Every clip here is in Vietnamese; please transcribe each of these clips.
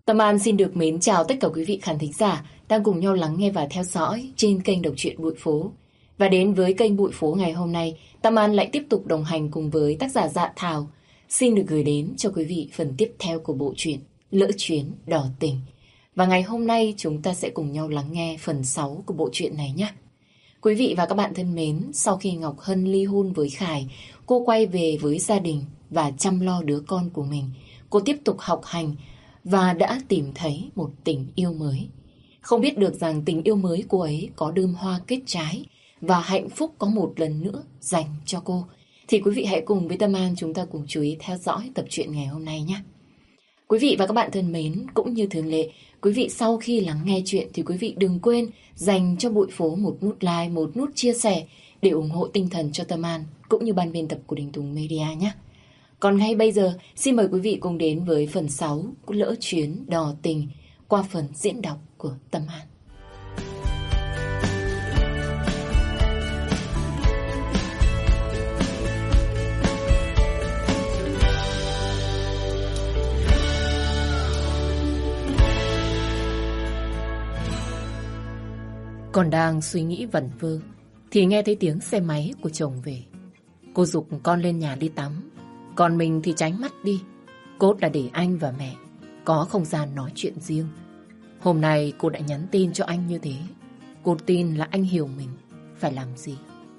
Tâm An xin được mến chào tất cả quý vị khán thính giả đang cùng nhau lắng nghe và theo dõi trên kênh Đọc truyện Bụi Phố. Và đến với kênh Bụi Phố ngày hôm nay, Tâm An lại tiếp tục đồng hành cùng với tác giả Dạ Thảo. Xin được gửi đến cho quý vị phần tiếp theo của bộ truyện Lỡ Chuyến Đỏ Tình. Và ngày hôm nay chúng ta sẽ cùng nhau lắng nghe phần 6 của bộ truyện này nhé. Quý vị và các bạn thân mến, sau khi Ngọc Hân ly hôn với Khải, cô quay về với gia đình và chăm lo đứa con của mình. Cô tiếp tục học hành và đã tìm thấy một tình yêu mới. Không biết được rằng tình yêu mới cô ấy có đơm hoa kết trái và hạnh phúc có một lần nữa dành cho cô. Thì quý vị hãy cùng với Tâm An chúng ta cùng chú ý theo dõi tập truyện ngày hôm nay nhé. Quý vị và các bạn thân mến, cũng như thường lệ, quý vị sau khi lắng nghe chuyện thì quý vị đừng quên dành cho Bụi Phố một nút like, một nút chia sẻ để ủng hộ tinh thần cho Tâm An cũng như ban biên tập của Đình Tùng Media nhé. Còn ngay bây giờ, xin mời quý vị cùng đến với phần 6 của Lỡ Chuyến Đỏ Tình qua phần diễn đọc của Tâm An. Còn đang suy nghĩ vẩn vơ thì nghe thấy tiếng xe máy của chồng về. Cô giục con lên nhà đi tắm, còn mình thì tránh mắt đi, cốt là để anh và mẹ có không gian nói chuyện riêng. Hôm nay cô đã nhắn tin cho anh như thế. Cô tin là anh hiểu mình phải làm gì.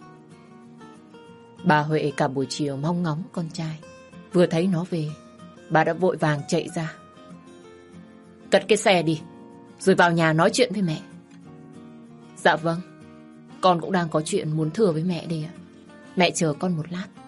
Bà Huệ cả buổi chiều mong ngóng con trai. Vừa thấy nó về, bà đã vội vàng chạy ra. Cất cái xe đi, rồi vào nhà nói chuyện với mẹ. Dạ vâng, con cũng đang có chuyện muốn thưa với mẹ đây ạ. Mẹ chờ con một lát.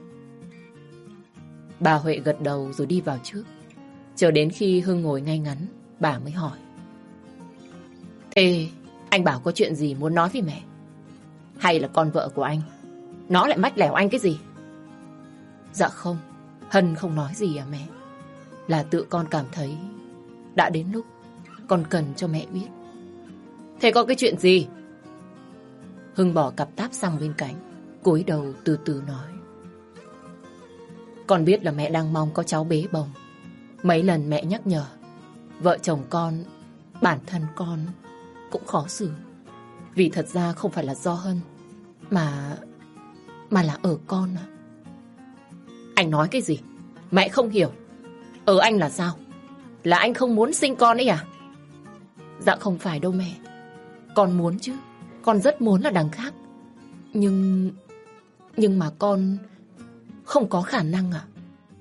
Bà Huệ gật đầu rồi đi vào trước. Chờ đến khi Hưng ngồi ngay ngắn, bà mới hỏi. Thế anh bảo có chuyện gì muốn nói với mẹ? Hay là con vợ của anh nó lại mách lẻo anh cái gì? Dạ không, Hân không nói gì à mẹ. Là tự con cảm thấy đã đến lúc con cần cho mẹ biết. Thế có cái chuyện gì? Hưng bỏ cặp táp sang bên cạnh, cúi đầu từ từ nói. Con biết là mẹ đang mong có cháu bế bồng. Mấy lần mẹ nhắc nhở, vợ chồng con, bản thân con cũng khó xử. Vì thật ra không phải là do Hân, mà là ở con à. Anh nói cái gì? Mẹ không hiểu. Ở anh là sao? Là anh không muốn sinh con ấy à? Dạ không phải đâu mẹ. Con muốn chứ. Con rất muốn là đằng khác. Nhưng mà con không có khả năng à?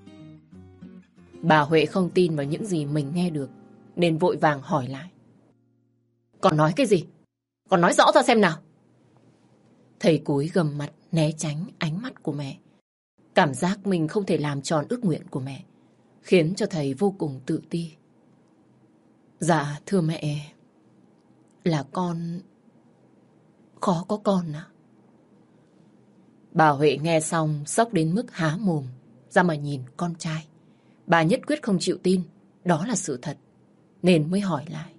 Bà Huệ không tin vào những gì mình nghe được, nên vội vàng hỏi lại. Con nói cái gì? Con nói rõ ra xem nào. Thầy cúi gầm mặt né tránh ánh mắt của mẹ. Cảm giác mình không thể làm tròn ước nguyện của mẹ khiến cho thầy vô cùng tự ti. Dạ thưa mẹ, là con khó có con à? Bà Huệ nghe xong sốc đến mức há mồm ra mà nhìn con trai. Bà nhất quyết không chịu tin đó là sự thật, nên mới hỏi lại.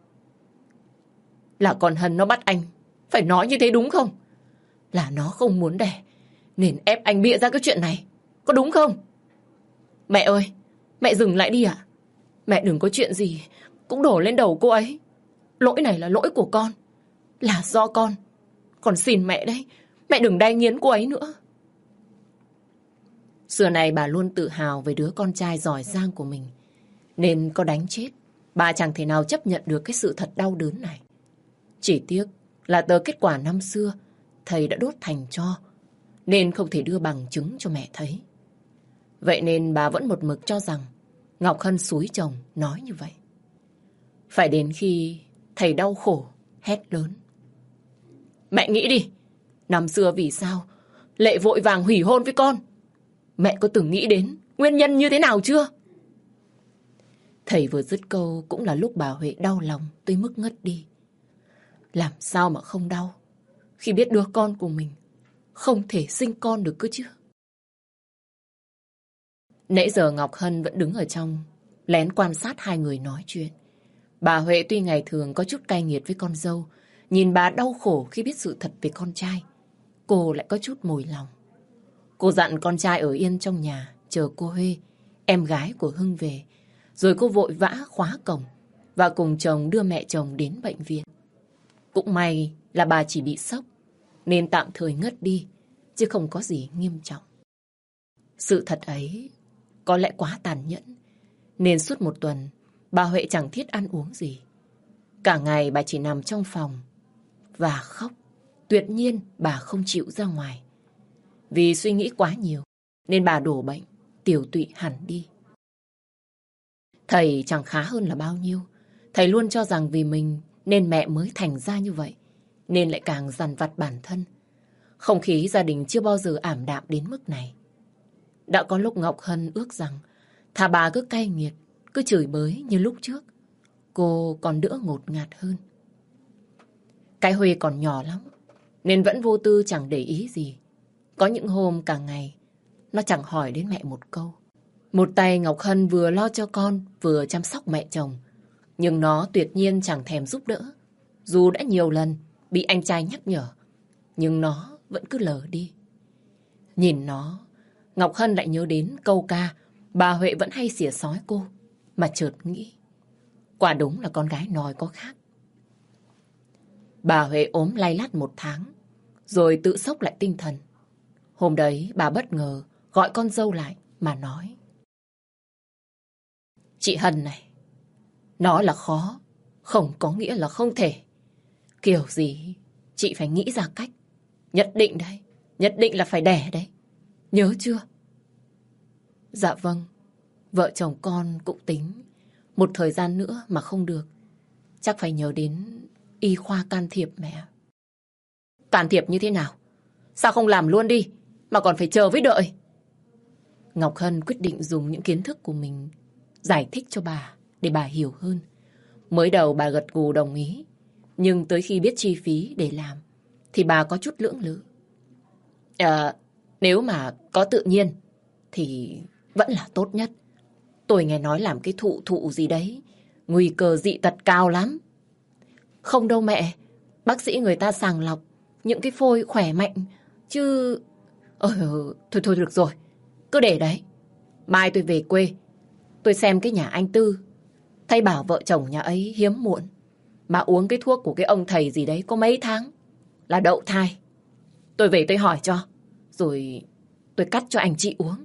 Là con Hân nó bắt anh phải nói như thế đúng không? Là nó không muốn đẻ nên ép anh bịa ra cái chuyện này, có đúng không? Mẹ ơi, mẹ dừng lại đi ạ. Mẹ đừng có chuyện gì cũng đổ lên đầu cô ấy. Lỗi này là lỗi của con, là do con. Con xin mẹ đấy, mẹ đừng đay nghiến cô ấy nữa. Xưa này bà luôn tự hào về đứa con trai giỏi giang của mình, nên có đánh chết, bà chẳng thể nào chấp nhận được cái sự thật đau đớn này. Chỉ tiếc là tờ kết quả năm xưa thầy đã đốt thành tro, nên không thể đưa bằng chứng cho mẹ thấy. Vậy nên bà vẫn một mực cho rằng Ngọc Hân xúi chồng nói như vậy. Phải đến khi thầy đau khổ hét lớn. Mẹ nghĩ đi, năm xưa vì sao Lệ vội vàng hủy hôn với con? Mẹ có từng nghĩ đến nguyên nhân như thế nào chưa? Thầy vừa dứt câu cũng là lúc bà Huệ đau lòng tới mức ngất đi. Làm sao mà không đau khi biết đứa con của mình không thể sinh con được cơ chứ? Nãy giờ Ngọc Hân vẫn đứng ở trong, lén quan sát hai người nói chuyện. Bà Huệ tuy ngày thường có chút cay nghiệt với con dâu, nhìn bà đau khổ khi biết sự thật về con trai, cô lại có chút mồi lòng. Cô dặn con trai ở yên trong nhà, chờ cô Huê, em gái của Hưng về, Rồi cô vội vã khóa cổng và cùng chồng đưa mẹ chồng đến bệnh viện. Cũng may là bà chỉ bị sốc nên tạm thời ngất đi, chứ không có gì nghiêm trọng. Sự thật ấy có lẽ quá tàn nhẫn, nên suốt một tuần bà Huệ chẳng thiết ăn uống gì. Cả ngày bà chỉ nằm trong phòng và khóc. Tuyệt nhiên bà không chịu ra ngoài. Vì suy nghĩ quá nhiều nên bà đổ bệnh, tiểu tụy hẳn đi. Thầy chẳng khá hơn là bao nhiêu. Thầy luôn cho rằng vì mình nên mẹ mới thành ra như vậy, nên lại càng dằn vặt bản thân. Không khí gia đình chưa bao giờ ảm đạm đến mức này. Đã có lúc Ngọc Hân ước rằng thà bà cứ cay nghiệt, cứ chửi bới như lúc trước, cô còn đỡ ngột ngạt hơn. Cái Huê còn nhỏ lắm, nên vẫn vô tư chẳng để ý gì. Có những hôm cả ngày, nó chẳng hỏi đến mẹ một câu. Một tay Ngọc Hân vừa lo cho con, vừa chăm sóc mẹ chồng. Nhưng nó tuyệt nhiên chẳng thèm giúp đỡ. Dù đã nhiều lần bị anh trai nhắc nhở, nhưng nó vẫn cứ lờ đi. Nhìn nó, Ngọc Hân lại nhớ đến câu ca bà Huệ vẫn hay xỉa xói cô, mà chợt nghĩ, quả đúng là con gái nói có khác. Bà Huệ ốm lay lắt một tháng, rồi tự sốc lại tinh thần. Hôm đấy bà bất ngờ gọi con dâu lại mà nói: Chị Hân này, nó là khó, không có nghĩa là không thể. Kiểu gì chị phải nghĩ ra cách. Nhất định đấy, nhất định là phải đẻ đấy. Nhớ chưa? Dạ vâng, vợ chồng con cũng tính. Một thời gian nữa mà không được, chắc phải nhờ đến y khoa can thiệp mẹ. Can thiệp như thế nào? Sao không làm luôn đi, mà còn phải chờ với đợi? Ngọc Hân quyết định dùng những kiến thức của mình giải thích cho bà, để bà hiểu hơn. Mới đầu bà gật gù đồng ý, nhưng tới khi biết chi phí để làm, thì bà có chút lưỡng lự. Nếu mà có tự nhiên, thì vẫn là tốt nhất. Tôi nghe nói làm cái thụ gì đấy, nguy cơ dị tật cao lắm. Không đâu mẹ, bác sĩ người ta sàng lọc những cái phôi khỏe mạnh, chứ... Thôi được rồi, cứ để đấy. Mai tôi về quê, tôi xem cái nhà anh Tư, thấy bảo vợ chồng nhà ấy hiếm muộn, mà uống cái thuốc của cái ông thầy gì đấy có mấy tháng là đậu thai. Tôi về tôi hỏi cho, rồi tôi cắt cho anh chị uống.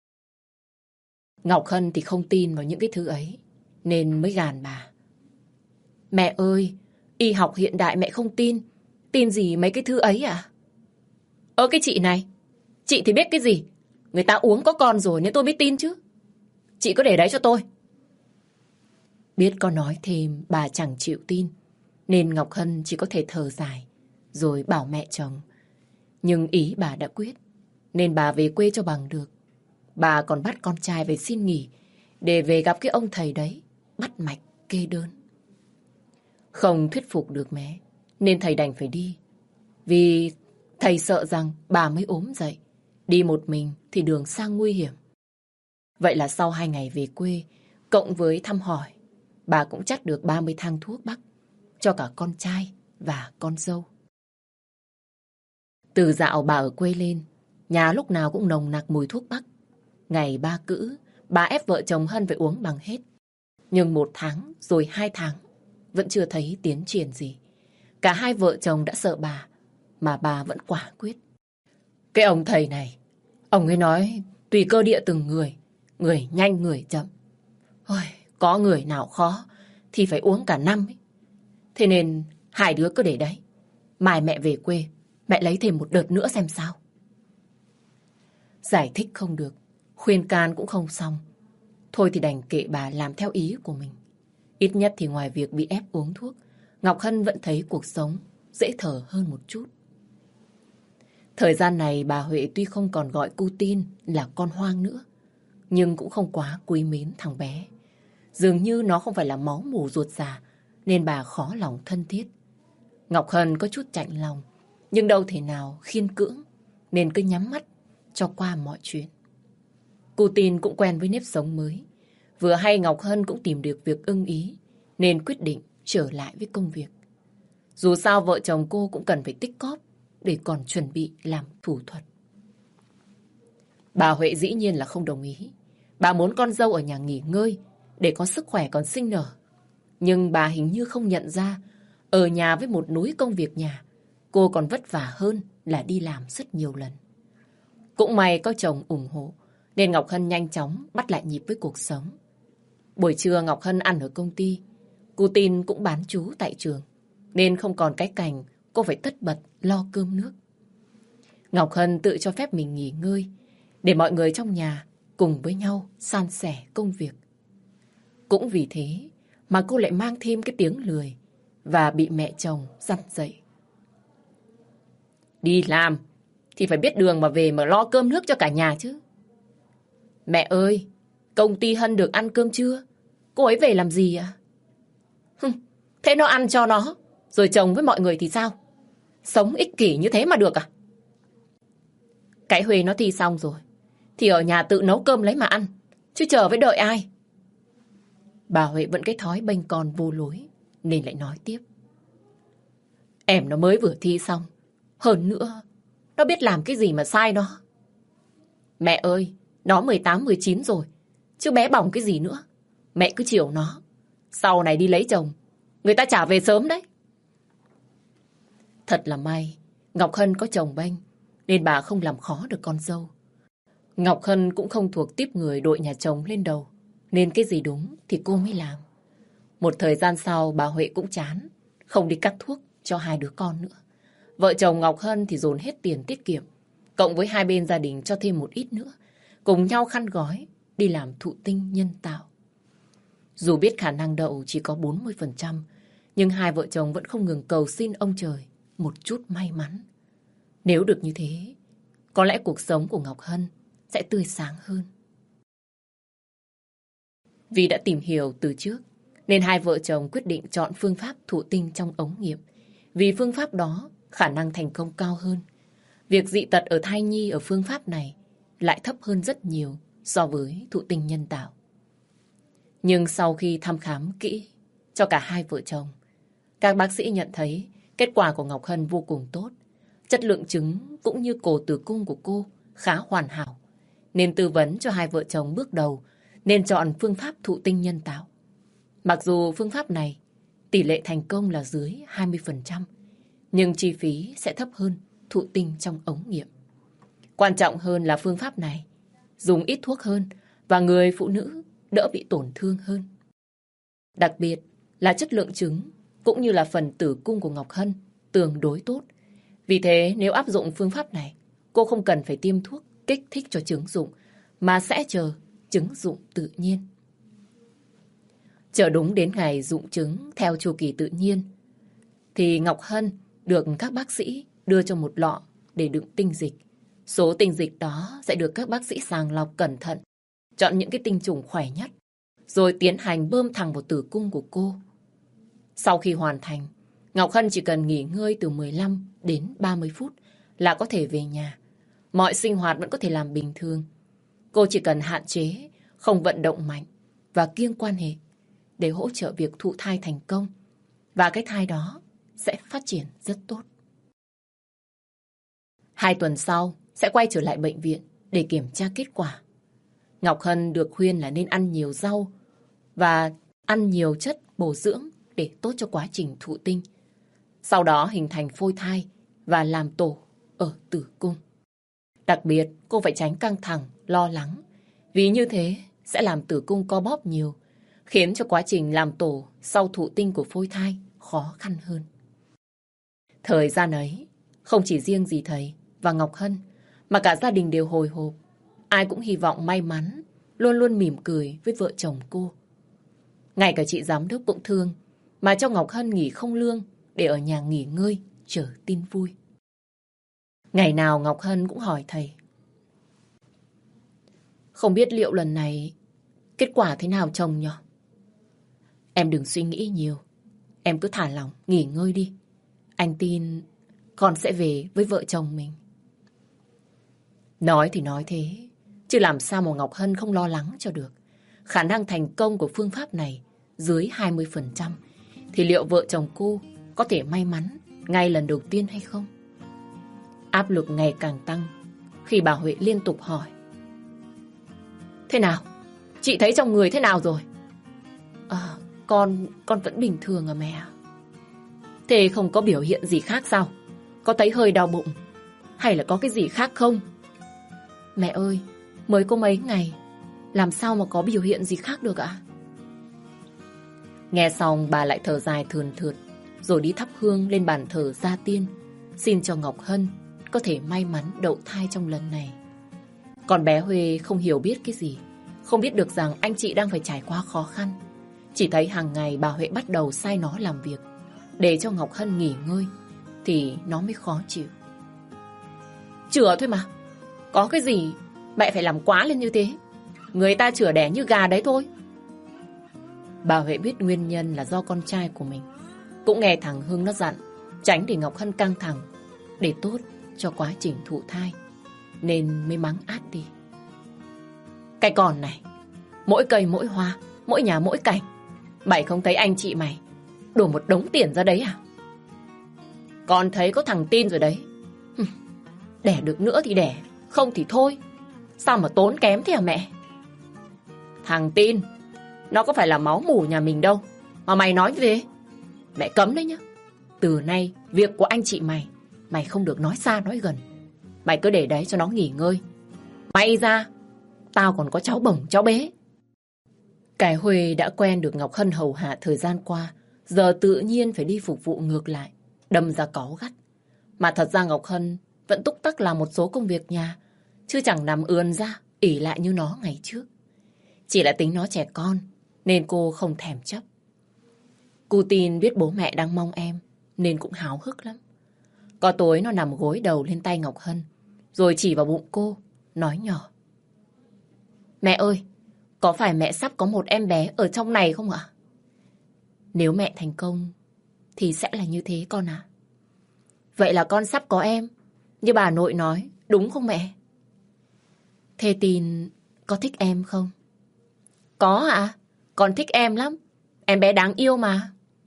Ngọc Hân thì không tin vào những cái thứ ấy, nên mới gàn bà. Mẹ ơi, y học hiện đại mẹ không tin. Tin gì mấy cái thứ ấy à? Cái chị này, chị thì biết cái gì? Người ta uống có con rồi nên tôi mới tin chứ. Chị cứ để đấy cho tôi. Biết có nói thêm bà chẳng chịu tin, nên Ngọc Hân chỉ có thể thở dài rồi bảo mẹ chồng. Nhưng ý bà đã quyết, nên bà về quê cho bằng được. Bà còn bắt con trai về xin nghỉ để về gặp cái ông thầy đấy, bắt mạch kê đơn. Không thuyết phục được mẹ, nên thầy đành phải đi. Vì thầy sợ rằng bà mới ốm dậy, đi một mình thì đường sang nguy hiểm. Vậy là sau 2 ngày về quê, cộng với thăm hỏi, bà cũng chắt được 30 thang thuốc bắc cho cả con trai và con dâu. Từ dạo bà ở quê lên, nhà lúc nào cũng nồng nặc mùi thuốc bắc. Ngày ba cữ, bà ép vợ chồng Hân phải uống bằng hết. Nhưng 1 tháng rồi 2 tháng, vẫn chưa thấy tiến triển gì. Cả hai vợ chồng đã sợ bà, mà bà vẫn quả quyết. Cái ông thầy này, ông ấy nói tùy cơ địa từng người, người nhanh người chậm. Ôi, có người nào khó thì phải uống cả năm ấy. Thế nên 2 đứa cứ để đấy. Mai mẹ về quê, mẹ lấy thêm một đợt nữa xem sao. Giải thích không được, khuyên can cũng không xong. Thôi thì đành kệ bà làm theo ý của mình. Ít nhất thì ngoài việc bị ép uống thuốc, Ngọc Hân vẫn thấy cuộc sống dễ thở hơn một chút. Thời gian này bà Huệ tuy không còn gọi cu Tin là con hoang nữa, nhưng cũng không quá quý mến thằng bé. Dường như nó không phải là máu mủ ruột già, nên bà khó lòng thân thiết. Ngọc Hân có chút chạnh lòng, nhưng đâu thể nào khiên cưỡng, nên cứ nhắm mắt cho qua mọi chuyện. Cô Tin cũng quen với nếp sống mới. Vừa hay Ngọc Hân cũng tìm được việc ưng ý, nên quyết định trở lại với công việc. Dù sao vợ chồng cô cũng cần phải tích cóp để còn chuẩn bị làm thủ thuật. Bà Huệ dĩ nhiên là không đồng ý. Bà muốn con dâu ở nhà nghỉ ngơi để có sức khỏe còn sinh nở. Nhưng bà hình như không nhận ra, ở nhà với một núi công việc nhà, cô còn vất vả hơn là đi làm rất nhiều lần. Cũng may có chồng ủng hộ, nên Ngọc Hân nhanh chóng bắt lại nhịp với cuộc sống. Buổi trưa Ngọc Hân ăn ở công ty, cô Tin cũng bán trú tại trường, nên không còn cái cảnh cô phải tất bật lo cơm nước. Ngọc Hân tự cho phép mình nghỉ ngơi, để mọi người trong nhà cùng với nhau san sẻ công việc. Cũng vì thế mà cô lại mang thêm cái tiếng lười và bị mẹ chồng dằn dạy. Đi làm thì phải biết đường mà về mà lo cơm nước cho cả nhà chứ. Mẹ ơi, công ty Hân được ăn cơm trưa, cô ấy về làm gì ạ? Thế nó ăn cho nó, rồi chồng với mọi người thì sao? Sống ích kỷ như thế mà được à? Cái Huê nó thi xong rồi, thì ở nhà tự nấu cơm lấy mà ăn, chứ chờ với đợi ai? Bà Huệ vẫn cái thói bênh con vô lối, nên lại nói tiếp. Em nó mới vừa thi xong, hơn nữa, nó biết làm cái gì mà sai nó. Mẹ ơi, nó 18, 19 rồi, chứ bé bỏng cái gì nữa. Mẹ cứ chiều nó, sau này đi lấy chồng, người ta trả về sớm đấy. Thật là may, Ngọc Hân có chồng bênh, nên bà không làm khó được con dâu. Ngọc Hân cũng không thuộc tiếp người đội nhà chồng lên đầu, nên cái gì đúng thì cô mới làm. Một thời gian sau bà Huệ cũng chán, không đi cắt thuốc cho hai đứa con nữa. Vợ chồng Ngọc Hân thì dồn hết tiền tiết kiệm, cộng với hai bên gia đình cho thêm một ít nữa, cùng nhau khăn gói đi làm thụ tinh nhân tạo. Dù biết khả năng đậu chỉ có 40%, nhưng hai vợ chồng vẫn không ngừng cầu xin ông trời một chút may mắn. Nếu được như thế, có lẽ cuộc sống của Ngọc Hân sẽ tươi sáng hơn. Vì đã tìm hiểu từ trước, nên hai vợ chồng quyết định chọn phương pháp thụ tinh trong ống nghiệm. Vì phương pháp đó khả năng thành công cao hơn. Việc dị tật ở thai nhi ở phương pháp này lại thấp hơn rất nhiều so với thụ tinh nhân tạo. Nhưng sau khi thăm khám kỹ cho cả hai vợ chồng, các bác sĩ nhận thấy kết quả của Ngọc Hân vô cùng tốt. Chất lượng trứng cũng như cổ tử cung của cô khá hoàn hảo, nên tư vấn cho hai vợ chồng bước đầu nên chọn phương pháp thụ tinh nhân tạo. Mặc dù phương pháp này tỷ lệ thành công là dưới 20%, nhưng chi phí sẽ thấp hơn thụ tinh trong ống nghiệm. Quan trọng hơn là phương pháp này dùng ít thuốc hơn và người phụ nữ đỡ bị tổn thương hơn. Đặc biệt là chất lượng trứng cũng như là phần tử cung của Ngọc Hân tương đối tốt. Vì thế nếu áp dụng phương pháp này, cô không cần phải tiêm thuốc kích thích cho trứng rụng, mà sẽ chờ trứng rụng tự nhiên. Chờ đúng đến ngày rụng trứng theo chu kỳ tự nhiên, thì Ngọc Hân được các bác sĩ đưa cho một lọ để đựng tinh dịch. Số tinh dịch đó sẽ được các bác sĩ sàng lọc cẩn thận, chọn những cái tinh trùng khỏe nhất, rồi tiến hành bơm thẳng vào tử cung của cô. Sau khi hoàn thành, Ngọc Hân chỉ cần nghỉ ngơi từ 15 đến 30 phút là có thể về nhà. Mọi sinh hoạt vẫn có thể làm bình thường. Cô chỉ cần hạn chế, không vận động mạnh và kiêng quan hệ để hỗ trợ việc thụ thai thành công. Và cái thai đó sẽ phát triển rất tốt. 2 tuần sau sẽ quay trở lại bệnh viện để kiểm tra kết quả. Ngọc Hân được khuyên là nên ăn nhiều rau và ăn nhiều chất bổ dưỡng để tốt cho quá trình thụ tinh. Sau đó hình thành phôi thai và làm tổ ở tử cung. Đặc biệt cô phải tránh căng thẳng, lo lắng, vì như thế sẽ làm tử cung co bóp nhiều, khiến cho quá trình làm tổ sau thụ tinh của phôi thai khó khăn hơn. Thời gian ấy, không chỉ riêng dì thầy và Ngọc Hân, mà cả gia đình đều hồi hộp. Ai cũng hy vọng may mắn, luôn luôn mỉm cười với vợ chồng cô. Ngay cả chị giám đốc cũng thương, mà cho Ngọc Hân nghỉ không lương để ở nhà nghỉ ngơi, chờ tin vui. Ngày nào Ngọc Hân cũng hỏi thầy. Không biết liệu lần này kết quả thế nào chồng nhỉ? Em đừng suy nghĩ nhiều, em cứ thả lỏng, nghỉ ngơi đi. Anh tin con sẽ về với vợ chồng mình. Nói thì nói thế, chứ làm sao mà Ngọc Hân không lo lắng cho được. Khả năng thành công của phương pháp này dưới 20%, thì liệu vợ chồng cô có thể may mắn ngay lần đầu tiên hay không? Áp lực ngày càng tăng khi bà Huệ liên tục hỏi. Thế nào? Chị thấy trong người thế nào rồi? Con vẫn bình thường à mẹ. Thế không có biểu hiện gì khác sao? Có thấy hơi đau bụng hay là có cái gì khác không? Mẹ ơi, mới có mấy ngày, làm sao mà có biểu hiện gì khác được ạ? Nghe xong bà lại thở dài thườn thượt, rồi đi thắp hương lên bàn thờ gia tiên, xin cho Ngọc Hân có thể may mắn đậu thai trong lần này. Còn bé Huê không hiểu biết cái gì, không biết được rằng anh chị đang phải trải qua khó khăn. Chỉ thấy hàng ngày bà Huệ bắt đầu sai nó làm việc để cho Ngọc Hân nghỉ ngơi thì nó mới khó chịu. Chữa thôi mà, có cái gì mẹ phải làm quá lên như thế? Người ta chữa đẻ như gà đấy thôi. Bà Huệ biết nguyên nhân là do con trai của mình. Cũng nghe thằng Hưng nó dặn tránh để Ngọc Hân căng thẳng, để tốt cho quá trình thụ thai, nên mới mắng át đi. Cái con này, mỗi cây mỗi hoa, mỗi nhà mỗi cảnh. Mày không thấy anh chị mày đổ một đống tiền ra đấy à? Con thấy có thằng Tin rồi đấy. Đẻ được nữa thì đẻ, không thì thôi. Sao mà tốn kém thế hả mẹ? Thằng Tin, nó có phải là máu mủ nhà mình đâu mà mày nói về. Mẹ cấm đấy nhá. Từ nay việc của anh chị mày, mày không được nói xa nói gần. Mày cứ để đấy cho nó nghỉ ngơi. May ra tao còn có cháu bồng cháu bé. Cái Huê đã quen được Ngọc Hân hầu hạ thời gian qua, giờ tự nhiên phải đi phục vụ ngược lại, đâm ra cáu gắt. Mà thật ra Ngọc Hân vẫn túc tắc làm một số công việc nhà, chứ chẳng nằm ườn ra ỷ lại như nó ngày trước. Chỉ là tính nó trẻ con nên cô không thèm chấp. Cô Tin biết bố mẹ đang mong em nên cũng háo hức lắm. Có tối nó nằm gối đầu lên tay Ngọc Hân, rồi chỉ vào bụng cô, nói nhỏ. Mẹ ơi, có phải mẹ sắp có một em bé ở trong này không ạ? Nếu mẹ thành công thì sẽ là như thế con à. Vậy là con sắp có em, như bà nội nói, đúng không mẹ? Thế Tin có thích em không? Có ạ, con thích em lắm. Em bé đáng yêu mà.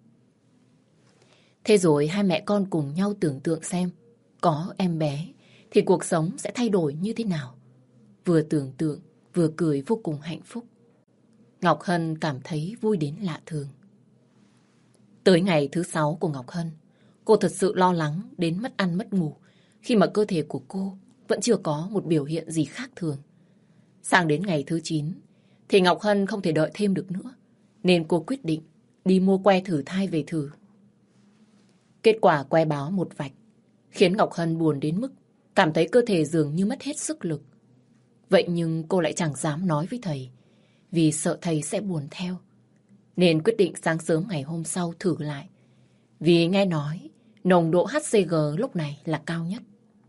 Thế rồi hai mẹ con cùng nhau tưởng tượng xem có em bé thì cuộc sống sẽ thay đổi như thế nào. Vừa tưởng tượng vừa cười vô cùng hạnh phúc. Ngọc Hân cảm thấy vui đến lạ thường. Tới ngày thứ 6 của Ngọc Hân, cô thật sự lo lắng đến mất ăn mất ngủ khi mà cơ thể của cô vẫn chưa có một biểu hiện gì khác thường. Sang đến ngày thứ 9 thì Ngọc Hân không thể đợi thêm được nữa, nên cô quyết định đi mua que thử thai về thử. Kết quả que báo một vạch khiến Ngọc Hân buồn đến mức cảm thấy cơ thể dường như mất hết sức lực. Vậy nhưng cô lại chẳng dám nói với thầy, vì sợ thầy sẽ buồn theo. Nên quyết định sáng sớm ngày hôm sau thử lại, vì nghe nói nồng độ HCG lúc này là cao nhất.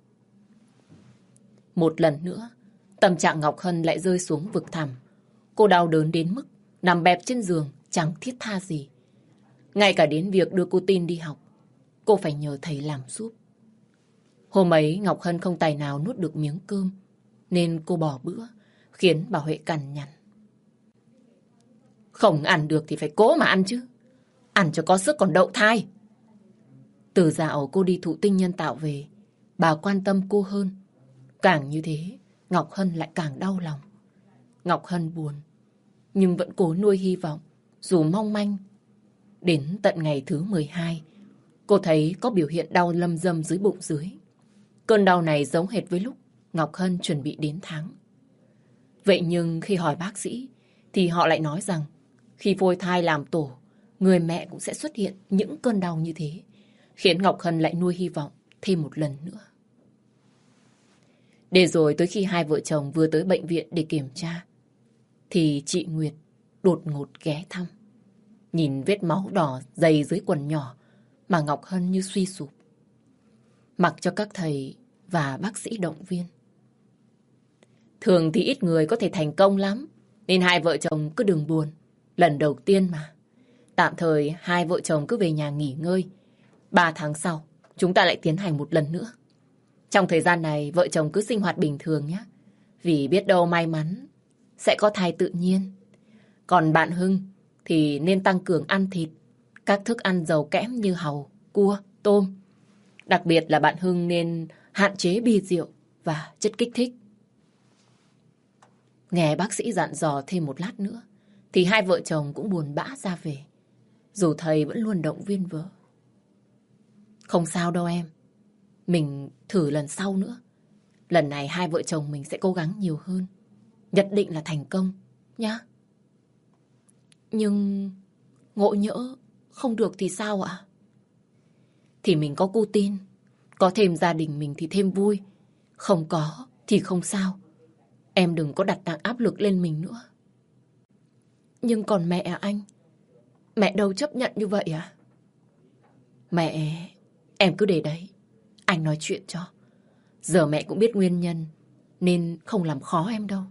Một lần nữa, tâm trạng Ngọc Hân lại rơi xuống vực thẳm. Cô đau đớn đến mức nằm bẹp trên giường chẳng thiết tha gì. Ngay cả đến việc đưa cô Tin đi học, cô phải nhờ thầy làm giúp. Hôm ấy Ngọc Hân không tài nào nuốt được miếng cơm, nên cô bỏ bữa, khiến bà Huệ cằn nhằn. Không ăn được thì phải cố mà ăn chứ. Ăn cho có sức còn đậu thai. Từ dạo cô đi thụ tinh nhân tạo về, bà quan tâm cô hơn. Càng như thế, Ngọc Hân lại càng đau lòng. Ngọc Hân buồn, nhưng vẫn cố nuôi hy vọng, dù mong manh. Đến tận ngày thứ 12, cô thấy có biểu hiện đau lâm dâm dưới bụng dưới. Cơn đau này giống hệt với lúc Ngọc Hân chuẩn bị đến tháng. Vậy nhưng khi hỏi bác sĩ, thì họ lại nói rằng khi phôi thai làm tổ, người mẹ cũng sẽ xuất hiện những cơn đau như thế, khiến Ngọc Hân lại nuôi hy vọng thêm một lần nữa. Để rồi tới khi hai vợ chồng vừa tới bệnh viện để kiểm tra, thì chị Nguyệt đột ngột ghé thăm. Nhìn vết máu đỏ dày dưới quần nhỏ mà Ngọc Hân như suy sụp. Mặc cho các thầy và bác sĩ động viên. Thường thì ít người có thể thành công lắm, nên hai vợ chồng cứ đừng buồn. Lần đầu tiên mà. Tạm thời hai vợ chồng cứ về nhà nghỉ ngơi. 3 tháng sau, chúng ta lại tiến hành một lần nữa. Trong thời gian này, vợ chồng cứ sinh hoạt bình thường nhé. Vì biết đâu may mắn sẽ có thai tự nhiên. Còn bạn Hưng thì nên tăng cường ăn thịt, các thức ăn giàu kẽm như hàu, cua, tôm. Đặc biệt là bạn Hưng nên hạn chế bia rượu và chất kích thích. Nghe bác sĩ dặn dò thêm một lát nữa, thì hai vợ chồng cũng buồn bã ra về. Dù thầy vẫn luôn động viên vợ. Không sao đâu em. Mình thử lần sau nữa. Lần này hai vợ chồng mình sẽ cố gắng nhiều hơn. Nhất định là thành công nhá. Nhưng ngộ nhỡ không được thì sao ạ? Thì mình có cô tin. Có thêm gia đình mình thì thêm vui. Không có thì không sao. Em đừng có đặt nặng áp lực lên mình nữa. Nhưng còn mẹ anh, mẹ đâu chấp nhận như vậy à? Mẹ, em cứ để đấy. Anh nói chuyện cho. Giờ mẹ cũng biết nguyên nhân nên không làm khó em đâu.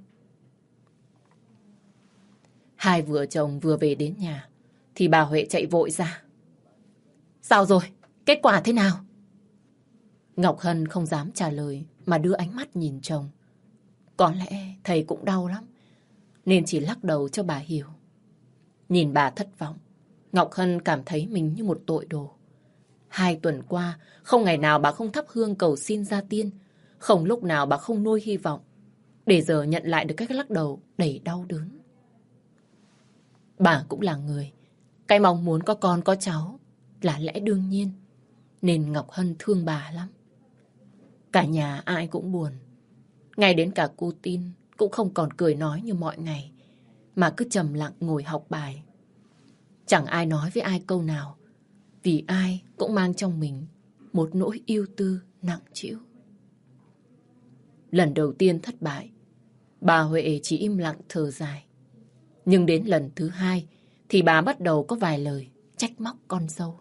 Hai vợ chồng vừa về đến nhà thì bà Huệ chạy vội ra. Sao rồi? Kết quả thế nào? Ngọc Hân không dám trả lời mà đưa ánh mắt nhìn chồng. Có lẽ thầy cũng đau lắm nên chỉ lắc đầu cho bà hiểu. Nhìn bà thất vọng, Ngọc Hân cảm thấy mình như một tội đồ. 2 tuần qua, không ngày nào bà không thắp hương cầu xin gia tiên, không lúc nào bà không nuôi hy vọng, để giờ nhận lại được cái lắc đầu đầy đau đớn. Bà cũng là người, cái mong muốn có con có cháu là lẽ đương nhiên, nên Ngọc Hân thương bà lắm. Cả nhà ai cũng buồn, ngay đến cả cô Tin cũng không còn cười nói như mọi ngày, mà cứ trầm lặng ngồi học bài. Chẳng ai nói với ai câu nào, vì ai cũng mang trong mình một nỗi ưu tư nặng trĩu. Lần đầu tiên thất bại, bà Huệ chỉ im lặng thở dài. Nhưng đến lần thứ 2 thì bà bắt đầu có vài lời trách móc con dâu.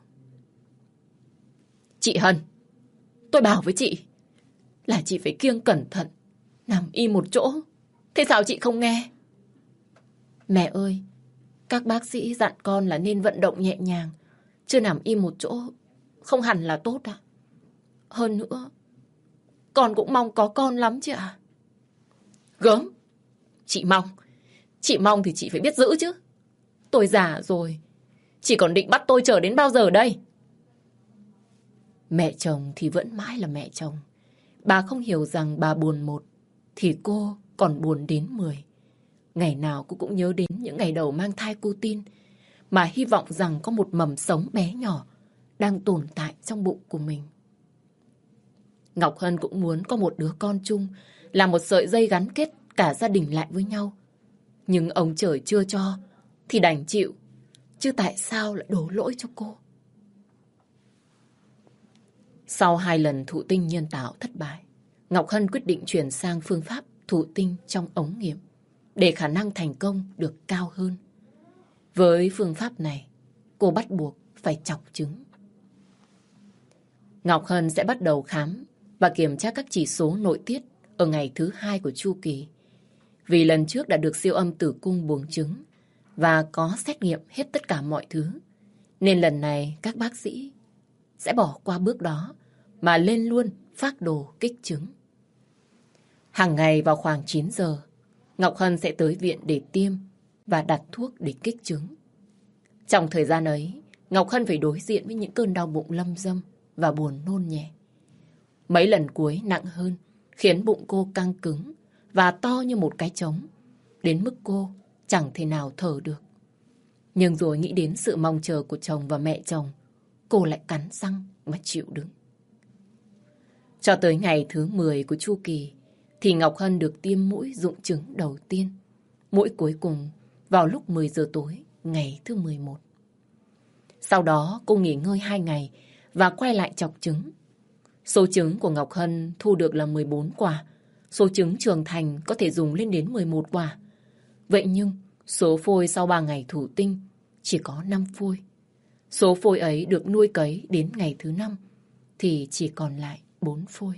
Chị Hân, tôi bảo với chị là chị phải kiêng cẩn thận, nằm im một chỗ. Thế sao chị không nghe? Mẹ ơi, các bác sĩ dặn con là nên vận động nhẹ nhàng, chứ nằm im một chỗ không hẳn là tốt ạ. Hơn nữa, con cũng mong có con lắm chứ ạ. Gớm, chị mong thì chị phải biết giữ chứ. Tôi già rồi, chị còn định bắt tôi chờ đến bao giờ đây? Mẹ chồng thì vẫn mãi là mẹ chồng. Bà không hiểu rằng bà buồn 1 thì cô còn buồn đến 10. Ngày nào cô cũng nhớ đến những ngày đầu mang thai cô Tin, mà hy vọng rằng có một mầm sống bé nhỏ đang tồn tại trong bụng của mình. Ngọc Hân cũng muốn có một đứa con chung, là một sợi dây gắn kết cả gia đình lại với nhau. Nhưng ông trời chưa cho thì đành chịu, chứ tại sao lại đổ lỗi cho cô? Sau 2 lần thụ tinh nhân tạo thất bại, Ngọc Hân quyết định chuyển sang phương pháp thụ tinh trong ống nghiệm để khả năng thành công được cao hơn. Với phương pháp này, cô bắt buộc phải chọc trứng. Ngọc Hân sẽ bắt đầu khám và kiểm tra các chỉ số nội tiết ở ngày thứ 2 của chu kỳ. Vì lần trước đã được siêu âm tử cung buồng trứng và có xét nghiệm hết tất cả mọi thứ, nên lần này các bác sĩ sẽ bỏ qua bước đó mà lên luôn phác đồ kích trứng. Hàng ngày vào khoảng 9 giờ, Ngọc Hân sẽ tới viện để tiêm và đặt thuốc để kích trứng. Trong thời gian ấy, Ngọc Hân phải đối diện với những cơn đau bụng lâm dâm và buồn nôn nhẹ. Mấy lần cuối nặng hơn, khiến bụng cô căng cứng và to như một cái trống, đến mức cô chẳng thể nào thở được. Nhưng rồi nghĩ đến sự mong chờ của chồng và mẹ chồng, cô lại cắn răng mà chịu đựng. Cho tới ngày thứ 10 của chu kỳ thì Ngọc Hân được tiêm mũi rụng trứng đầu tiên. Mũi cuối cùng vào lúc 10 giờ tối ngày thứ 11. Sau đó cô nghỉ ngơi 2 ngày và quay lại chọc trứng. Số trứng của Ngọc Hân thu được là 14 quả. Số trứng trưởng thành có thể dùng lên đến 11 quả. Vậy nhưng số phôi sau 3 ngày thụ tinh chỉ có 5 phôi. Số phôi ấy được nuôi cấy đến ngày thứ 5 thì chỉ còn lại 4 phôi.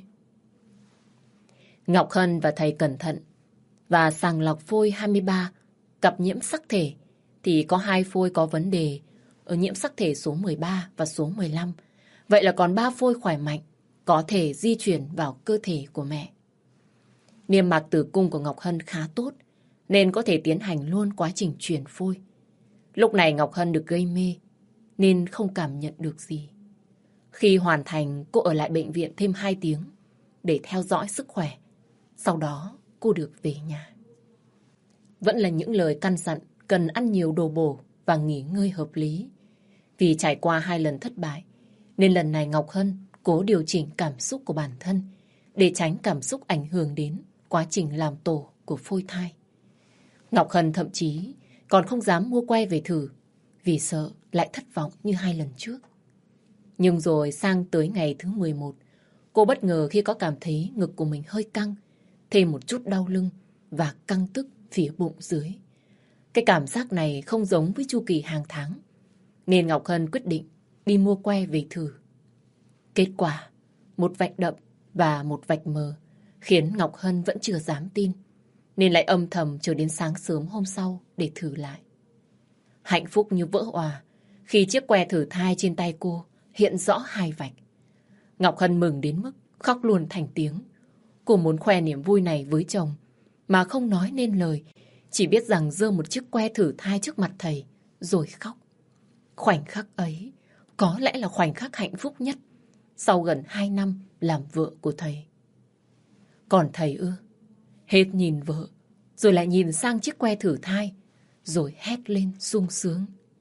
Ngọc Hân và thầy cẩn thận và sàng lọc phôi 23 cặp nhiễm sắc thể thì có 2 phôi có vấn đề ở nhiễm sắc thể số 13 và số 15. Vậy là còn 3 phôi khỏe mạnh, có thể di chuyển vào cơ thể của mẹ. Niêm mạc tử cung của Ngọc Hân khá tốt nên có thể tiến hành luôn quá trình chuyển phôi. Lúc này Ngọc Hân được gây mê nên không cảm nhận được gì. Khi hoàn thành, cô ở lại bệnh viện thêm 2 tiếng để theo dõi sức khỏe. Sau đó cô được về nhà. Vẫn là những lời căn dặn cần ăn nhiều đồ bổ và nghỉ ngơi hợp lý. Vì trải qua 2 lần thất bại, nên lần này Ngọc Hân cố điều chỉnh cảm xúc của bản thân để tránh cảm xúc ảnh hưởng đến quá trình làm tổ của phôi thai. Ngọc Hân thậm chí còn không dám mua que về thử vì sợ lại thất vọng như 2 lần trước. Nhưng rồi sang tới ngày thứ 11, cô bất ngờ khi có cảm thấy ngực của mình hơi căng, thêm một chút đau lưng và căng tức phía bụng dưới. Cái cảm giác này không giống với chu kỳ hàng tháng, nên Ngọc Hân quyết định đi mua que về thử. Kết quả, một vạch đậm và một vạch mờ khiến Ngọc Hân vẫn chưa dám tin, nên lại âm thầm chờ đến sáng sớm hôm sau để thử lại. Hạnh phúc như vỡ òa khi chiếc que thử thai trên tay cô hiện rõ 2 vạch. Ngọc Hân mừng đến mức khóc luôn thành tiếng. Cô muốn khoe niềm vui này với chồng mà không nói nên lời, chỉ biết rằng giơ một chiếc que thử thai trước mặt thầy rồi khóc. Khoảnh khắc ấy có lẽ là khoảnh khắc hạnh phúc nhất sau gần 2 năm làm vợ của thầy. Còn thầy ư? Hết nhìn vợ rồi lại nhìn sang chiếc que thử thai rồi hét lên sung sướng.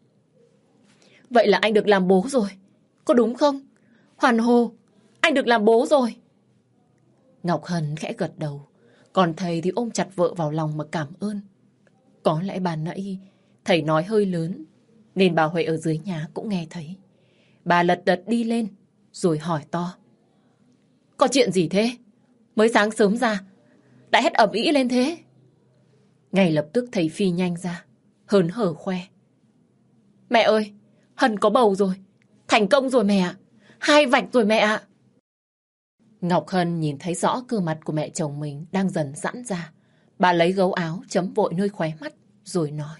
Vậy là anh được làm bố rồi, có đúng không? Hoàn Hồ, anh được làm bố rồi. Ngọc Hân khẽ gật đầu, còn thầy thì ôm chặt vợ vào lòng mà cảm ơn. Có lẽ bà nãy thầy nói hơi lớn, nên bà Huệ ở dưới nhà cũng nghe thấy. Bà lật đật đi lên, rồi hỏi to. Có chuyện gì thế? Mới sáng sớm ra, đã hét ầm ĩ lên thế. Ngay lập tức thầy phi nhanh ra, hớn hở khoe. Mẹ ơi, Hân có bầu rồi, thành công rồi mẹ ạ, 2 vạch rồi mẹ ạ. Ngọc Hân nhìn thấy rõ cơ mặt của mẹ chồng mình đang dần giãn ra. Bà lấy gấu áo chấm vội nơi khóe mắt rồi nói.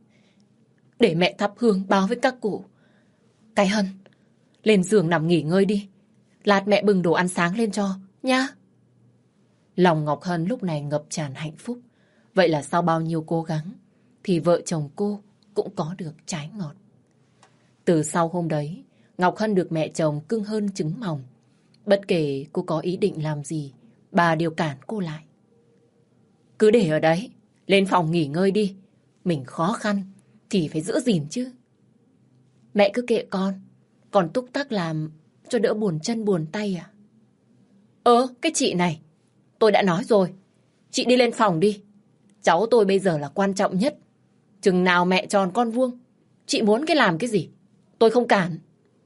Để mẹ thắp hương báo với các cụ. Cái Hân, lên giường nằm nghỉ ngơi đi. Lát mẹ bưng đồ ăn sáng lên cho, nhá. Lòng Ngọc Hân lúc này ngập tràn hạnh phúc. Vậy là sau bao nhiêu cố gắng, thì vợ chồng cô cũng có được trái ngọt. Từ sau hôm đấy, Ngọc Hân được mẹ chồng cưng hơn trứng mòng. Bất kể cô có ý định làm gì, bà đều cản cô lại. Cứ để ở đấy, lên phòng nghỉ ngơi đi. Mình khó khăn thì phải giữ gìn chứ. Mẹ cứ kệ con túc tắc làm cho đỡ buồn chân buồn tay à? Cái chị này, tôi đã nói rồi, chị đi lên phòng đi. Cháu tôi bây giờ là quan trọng nhất. Chừng nào mẹ tròn con vuông, chị muốn làm cái gì, tôi không cản.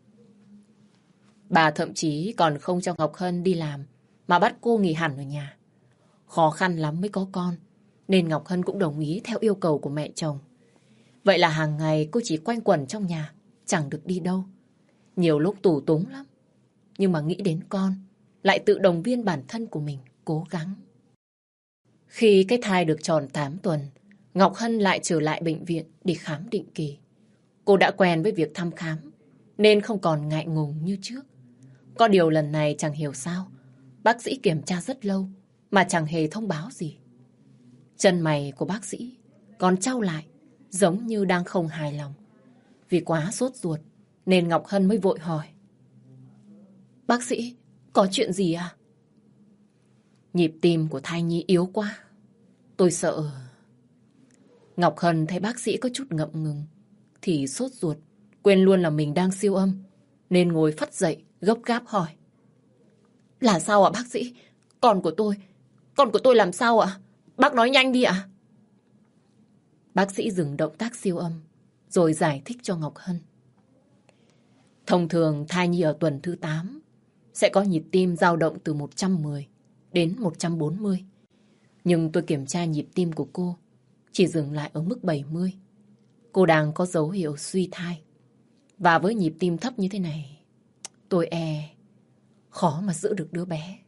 Bà thậm chí còn không cho Ngọc Hân đi làm, mà bắt cô nghỉ hẳn ở nhà. Khó khăn lắm mới có con, nên Ngọc Hân cũng đồng ý theo yêu cầu của mẹ chồng. Vậy là hàng ngày cô chỉ quanh quẩn trong nhà, chẳng được đi đâu. Nhiều lúc tù túng lắm, nhưng mà nghĩ đến con, lại tự động viên bản thân của mình cố gắng. Khi cái thai được tròn 8 tuần, Ngọc Hân lại trở lại bệnh viện để khám định kỳ. Cô đã quen với việc thăm khám, nên không còn ngại ngùng như trước. Có điều lần này chẳng hiểu sao, bác sĩ kiểm tra rất lâu mà chẳng hề thông báo gì. Chân mày của bác sĩ còn chau lại, giống như đang không hài lòng. Vì quá sốt ruột nên Ngọc Hân mới vội hỏi. Bác sĩ, có chuyện gì à? Nhịp tim của thai nhi yếu quá, tôi sợ. Ngọc Hân thấy bác sĩ có chút ngậm ngừng thì sốt ruột, quên luôn là mình đang siêu âm, nên ngồi phắt dậy gấp gáp hỏi. Là sao ạ bác sĩ? Con của tôi làm sao ạ? Bác nói nhanh đi ạ. Bác sĩ dừng động tác siêu âm rồi giải thích cho Ngọc Hân. Thông thường thai nhi ở tuần thứ 8 sẽ có nhịp tim dao động từ 110 đến 140. Nhưng tôi kiểm tra nhịp tim của cô chỉ dừng lại ở mức 70. Cô đang có dấu hiệu suy thai. Và với nhịp tim thấp như thế này, tôi khó mà giữ được đứa bé.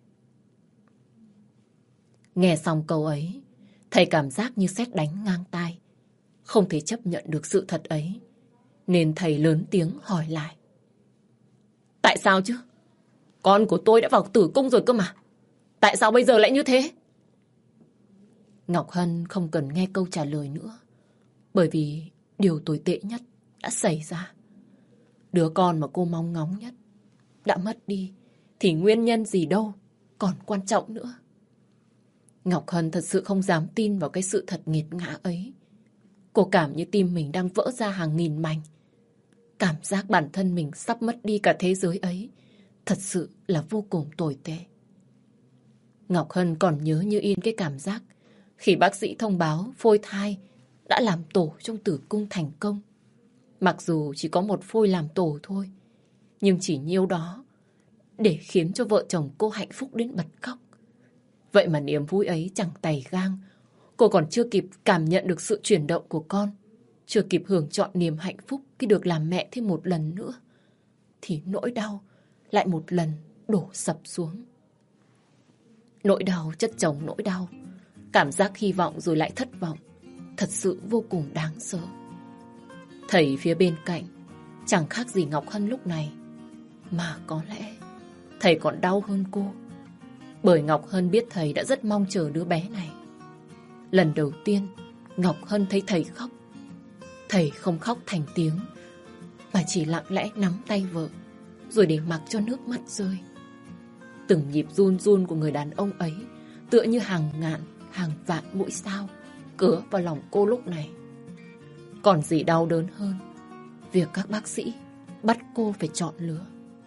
Nghe xong câu ấy, thầy cảm giác như sét đánh ngang tai. Không thể chấp nhận được sự thật ấy, nên thầy lớn tiếng hỏi lại. Tại sao chứ? Con của tôi đã vào tử cung rồi cơ mà. Tại sao bây giờ lại như thế? Ngọc Hân không cần nghe câu trả lời nữa, bởi vì điều tồi tệ nhất đã xảy ra. Đứa con mà cô mong ngóng nhất đã mất đi, thì nguyên nhân gì đâu còn quan trọng nữa. Ngọc Hân thật sự không dám tin vào cái sự thật nghiệt ngã ấy. Cô cảm như tim mình đang vỡ ra hàng nghìn mảnh. Cảm giác bản thân mình sắp mất đi cả thế giới ấy thật sự là vô cùng tồi tệ. Ngọc Hân còn nhớ như in cái cảm giác khi bác sĩ thông báo phôi thai đã làm tổ trong tử cung thành công. Mặc dù chỉ có một phôi làm tổ thôi, nhưng chỉ nhiêu đó để khiến cho vợ chồng cô hạnh phúc đến bật khóc. Vậy mà niềm vui ấy chẳng tày gang. Cô còn chưa kịp cảm nhận được sự chuyển động của con, chưa kịp hưởng trọn niềm hạnh phúc khi được làm mẹ thêm một lần nữa, thì nỗi đau lại một lần đổ sập xuống. Nỗi đau chất chồng nỗi đau, cảm giác hy vọng rồi lại thất vọng, thật sự vô cùng đáng sợ. Thầy phía bên cạnh chẳng khác gì Ngọc Hân lúc này, mà có lẽ thầy còn đau hơn cô. Bởi Ngọc Hân biết thầy đã rất mong chờ đứa bé này. Lần đầu tiên Ngọc Hân thấy thầy khóc, thầy không khóc thành tiếng, mà chỉ lặng lẽ nắm tay vợ, rồi để mặc cho nước mắt rơi. Từng nhịp run run của người đàn ông ấy tựa như hàng ngàn, hàng vạn mũi sao cứa vào lòng cô lúc này. Còn gì đau đớn hơn việc các bác sĩ bắt cô phải chọn lứa.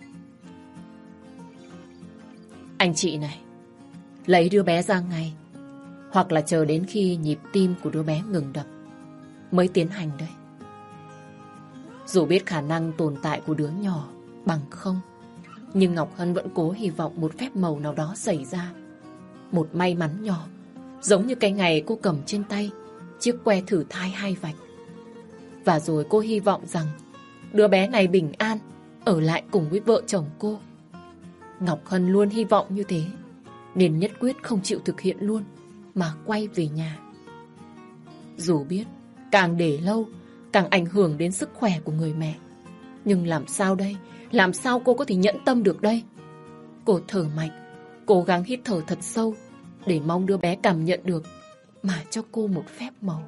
Anh chị này, lấy đứa bé ra ngay, hoặc là chờ đến khi nhịp tim của đứa bé ngừng đập mới tiến hành đây. Dù biết khả năng tồn tại của đứa nhỏ bằng không, nhưng Ngọc Hân vẫn cố hy vọng một phép màu nào đó xảy ra. Một may mắn nhỏ, giống như cái ngày cô cầm trên tay chiếc que thử thai 2 vạch. Và rồi cô hy vọng rằng đứa bé này bình an ở lại cùng với vợ chồng cô. Ngọc Hân luôn hy vọng như thế, nên nhất quyết không chịu thực hiện luôn, mà quay về nhà. Dù biết càng để lâu càng ảnh hưởng đến sức khỏe của người mẹ, nhưng làm sao đây? Làm sao cô có thể nhẫn tâm được đây? Cô thở mạnh, cố gắng hít thở thật sâu để mong đứa bé cảm nhận được mà cho cô một phép màu.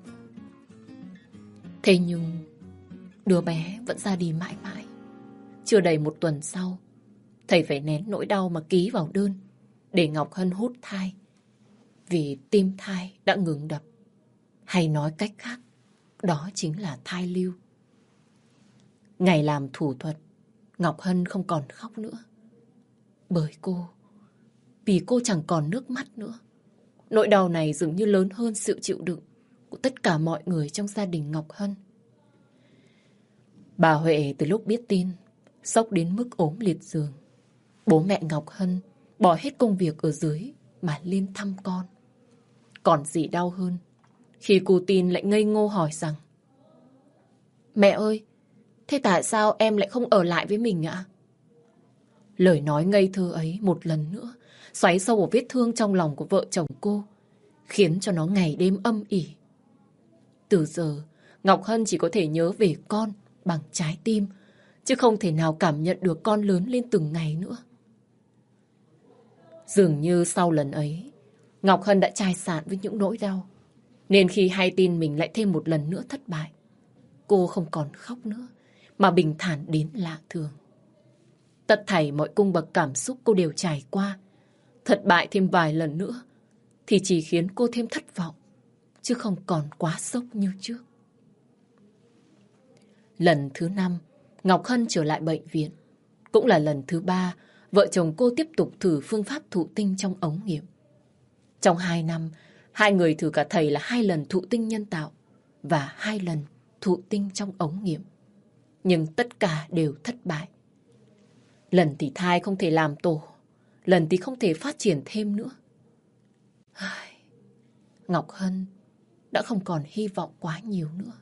Thế nhưng đứa bé vẫn ra đi mãi mãi. Chưa đầy 1 tuần sau, thầy phải nén nỗi đau mà ký vào đơn để Ngọc Hân hút thai, vì tim thai đã ngừng đập. Hay nói cách khác, đó chính là thai lưu. Ngày làm thủ thuật, Ngọc Hân không còn khóc nữa. Vì cô chẳng còn nước mắt nữa. Nỗi đau này dường như lớn hơn sự chịu đựng của tất cả mọi người trong gia đình Ngọc Hân. Bà Huệ từ lúc biết tin, sốc đến mức ốm liệt giường. Bố mẹ Ngọc Hân bỏ hết công việc ở dưới mà lên thăm con. Còn gì đau hơn khi cô tin lại ngây ngô hỏi rằng: Mẹ ơi, thế tại sao em lại không ở lại với mình ạ? Lời nói ngây thơ ấy một lần nữa xoáy sâu vào vết thương trong lòng của vợ chồng cô, khiến cho nó ngày đêm âm ỉ. Từ giờ, Ngọc Hân chỉ có thể nhớ về con bằng trái tim, chứ không thể nào cảm nhận được con lớn lên từng ngày nữa. Dường như sau lần ấy, Ngọc Hân đã chai sạn với những nỗi đau, nên khi hay tin mình lại thêm một lần nữa thất bại, cô không còn khóc nữa, mà bình thản đến lạ thường. Tất thảy mọi cung bậc cảm xúc cô đều trải qua. Thất bại thêm vài lần nữa thì chỉ khiến cô thêm thất vọng, chứ không còn quá sốc như trước. Lần thứ 5, Ngọc Hân trở lại bệnh viện. Cũng là lần thứ 3, vợ chồng cô tiếp tục thử phương pháp thụ tinh trong ống nghiệm. Trong 2 năm, hai người thử cả thầy là 2 lần thụ tinh nhân tạo và 2 lần thụ tinh trong ống nghiệm. Nhưng tất cả đều thất bại. Lần thì thai không thể làm tổ, lần thì không thể phát triển thêm nữa. Ngọc Hân đã không còn hy vọng quá nhiều nữa.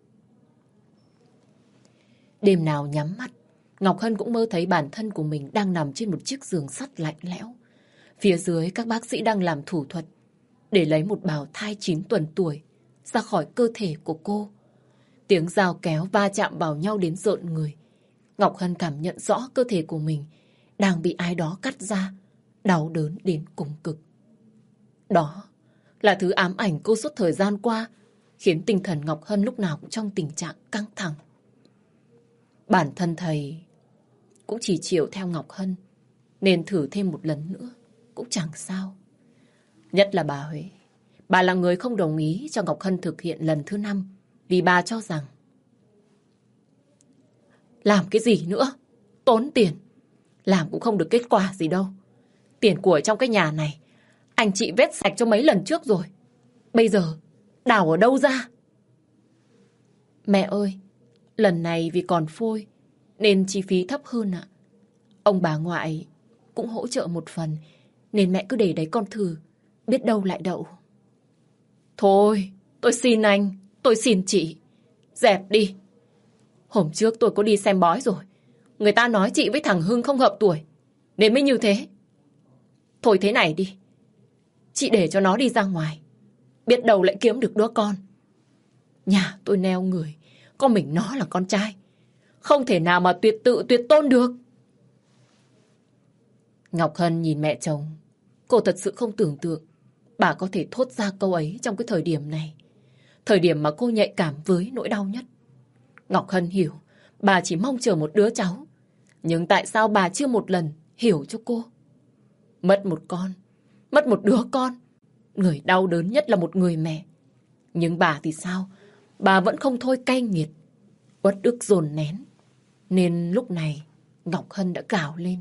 Đêm nào nhắm mắt, Ngọc Hân cũng mơ thấy bản thân của mình đang nằm trên một chiếc giường sắt lạnh lẽo. Phía dưới các bác sĩ đang làm thủ thuật để lấy một bào thai 9 tuần tuổi ra khỏi cơ thể của cô. Tiếng dao kéo va chạm vào nhau đến rợn người. Ngọc Hân cảm nhận rõ cơ thể của mình đang bị ai đó cắt ra, đau đớn đến cùng cực. Đó là thứ ám ảnh cô suốt thời gian qua, khiến tinh thần Ngọc Hân lúc nào cũng trong tình trạng căng thẳng. Bản thân thầy cũng chỉ chiều theo Ngọc Hân, nên thử thêm một lần nữa cũng chẳng sao. Nhất là bà Huệ. Bà là người không đồng ý cho Ngọc Hân thực hiện lần thứ 5 Vì bà cho rằng làm cái gì nữa, tốn tiền, làm cũng không được kết quả gì đâu. Tiền của trong cái nhà này, anh chị vét sạch cho mấy lần trước rồi. Bây giờ, đào ở đâu ra? Mẹ ơi, lần này vì còn phôi, nên chi phí thấp hơn ạ. Ông bà ngoại cũng hỗ trợ một phần, nên mẹ cứ để đấy con thử, biết đâu lại đậu. Thôi, tôi xin anh, tôi xin chị, dẹp đi. Hôm trước tôi có đi xem bói rồi. Người ta nói chị với thằng Hưng không hợp tuổi, nên mới như thế. Thôi thế này đi, chị để cho nó đi ra ngoài, biết đâu lại kiếm được đứa con. Nhà tôi neo người, có mình nó là con trai, không thể nào mà tuyệt tự tuyệt tôn được. Ngọc Hân nhìn mẹ chồng. Cô thật sự không tưởng tượng bà có thể thốt ra câu ấy trong cái thời điểm này. Thời điểm mà cô nhạy cảm với nỗi đau nhất. Ngọc Hân hiểu bà chỉ mong chờ một đứa cháu. Nhưng tại sao bà chưa một lần hiểu cho cô? Mất một con, mất một đứa con, người đau đớn nhất là một người mẹ. Nhưng bà thì sao? Bà vẫn không thôi cay nghiệt, uất ức dồn nén. Nên lúc này Ngọc Hân đã gào lên.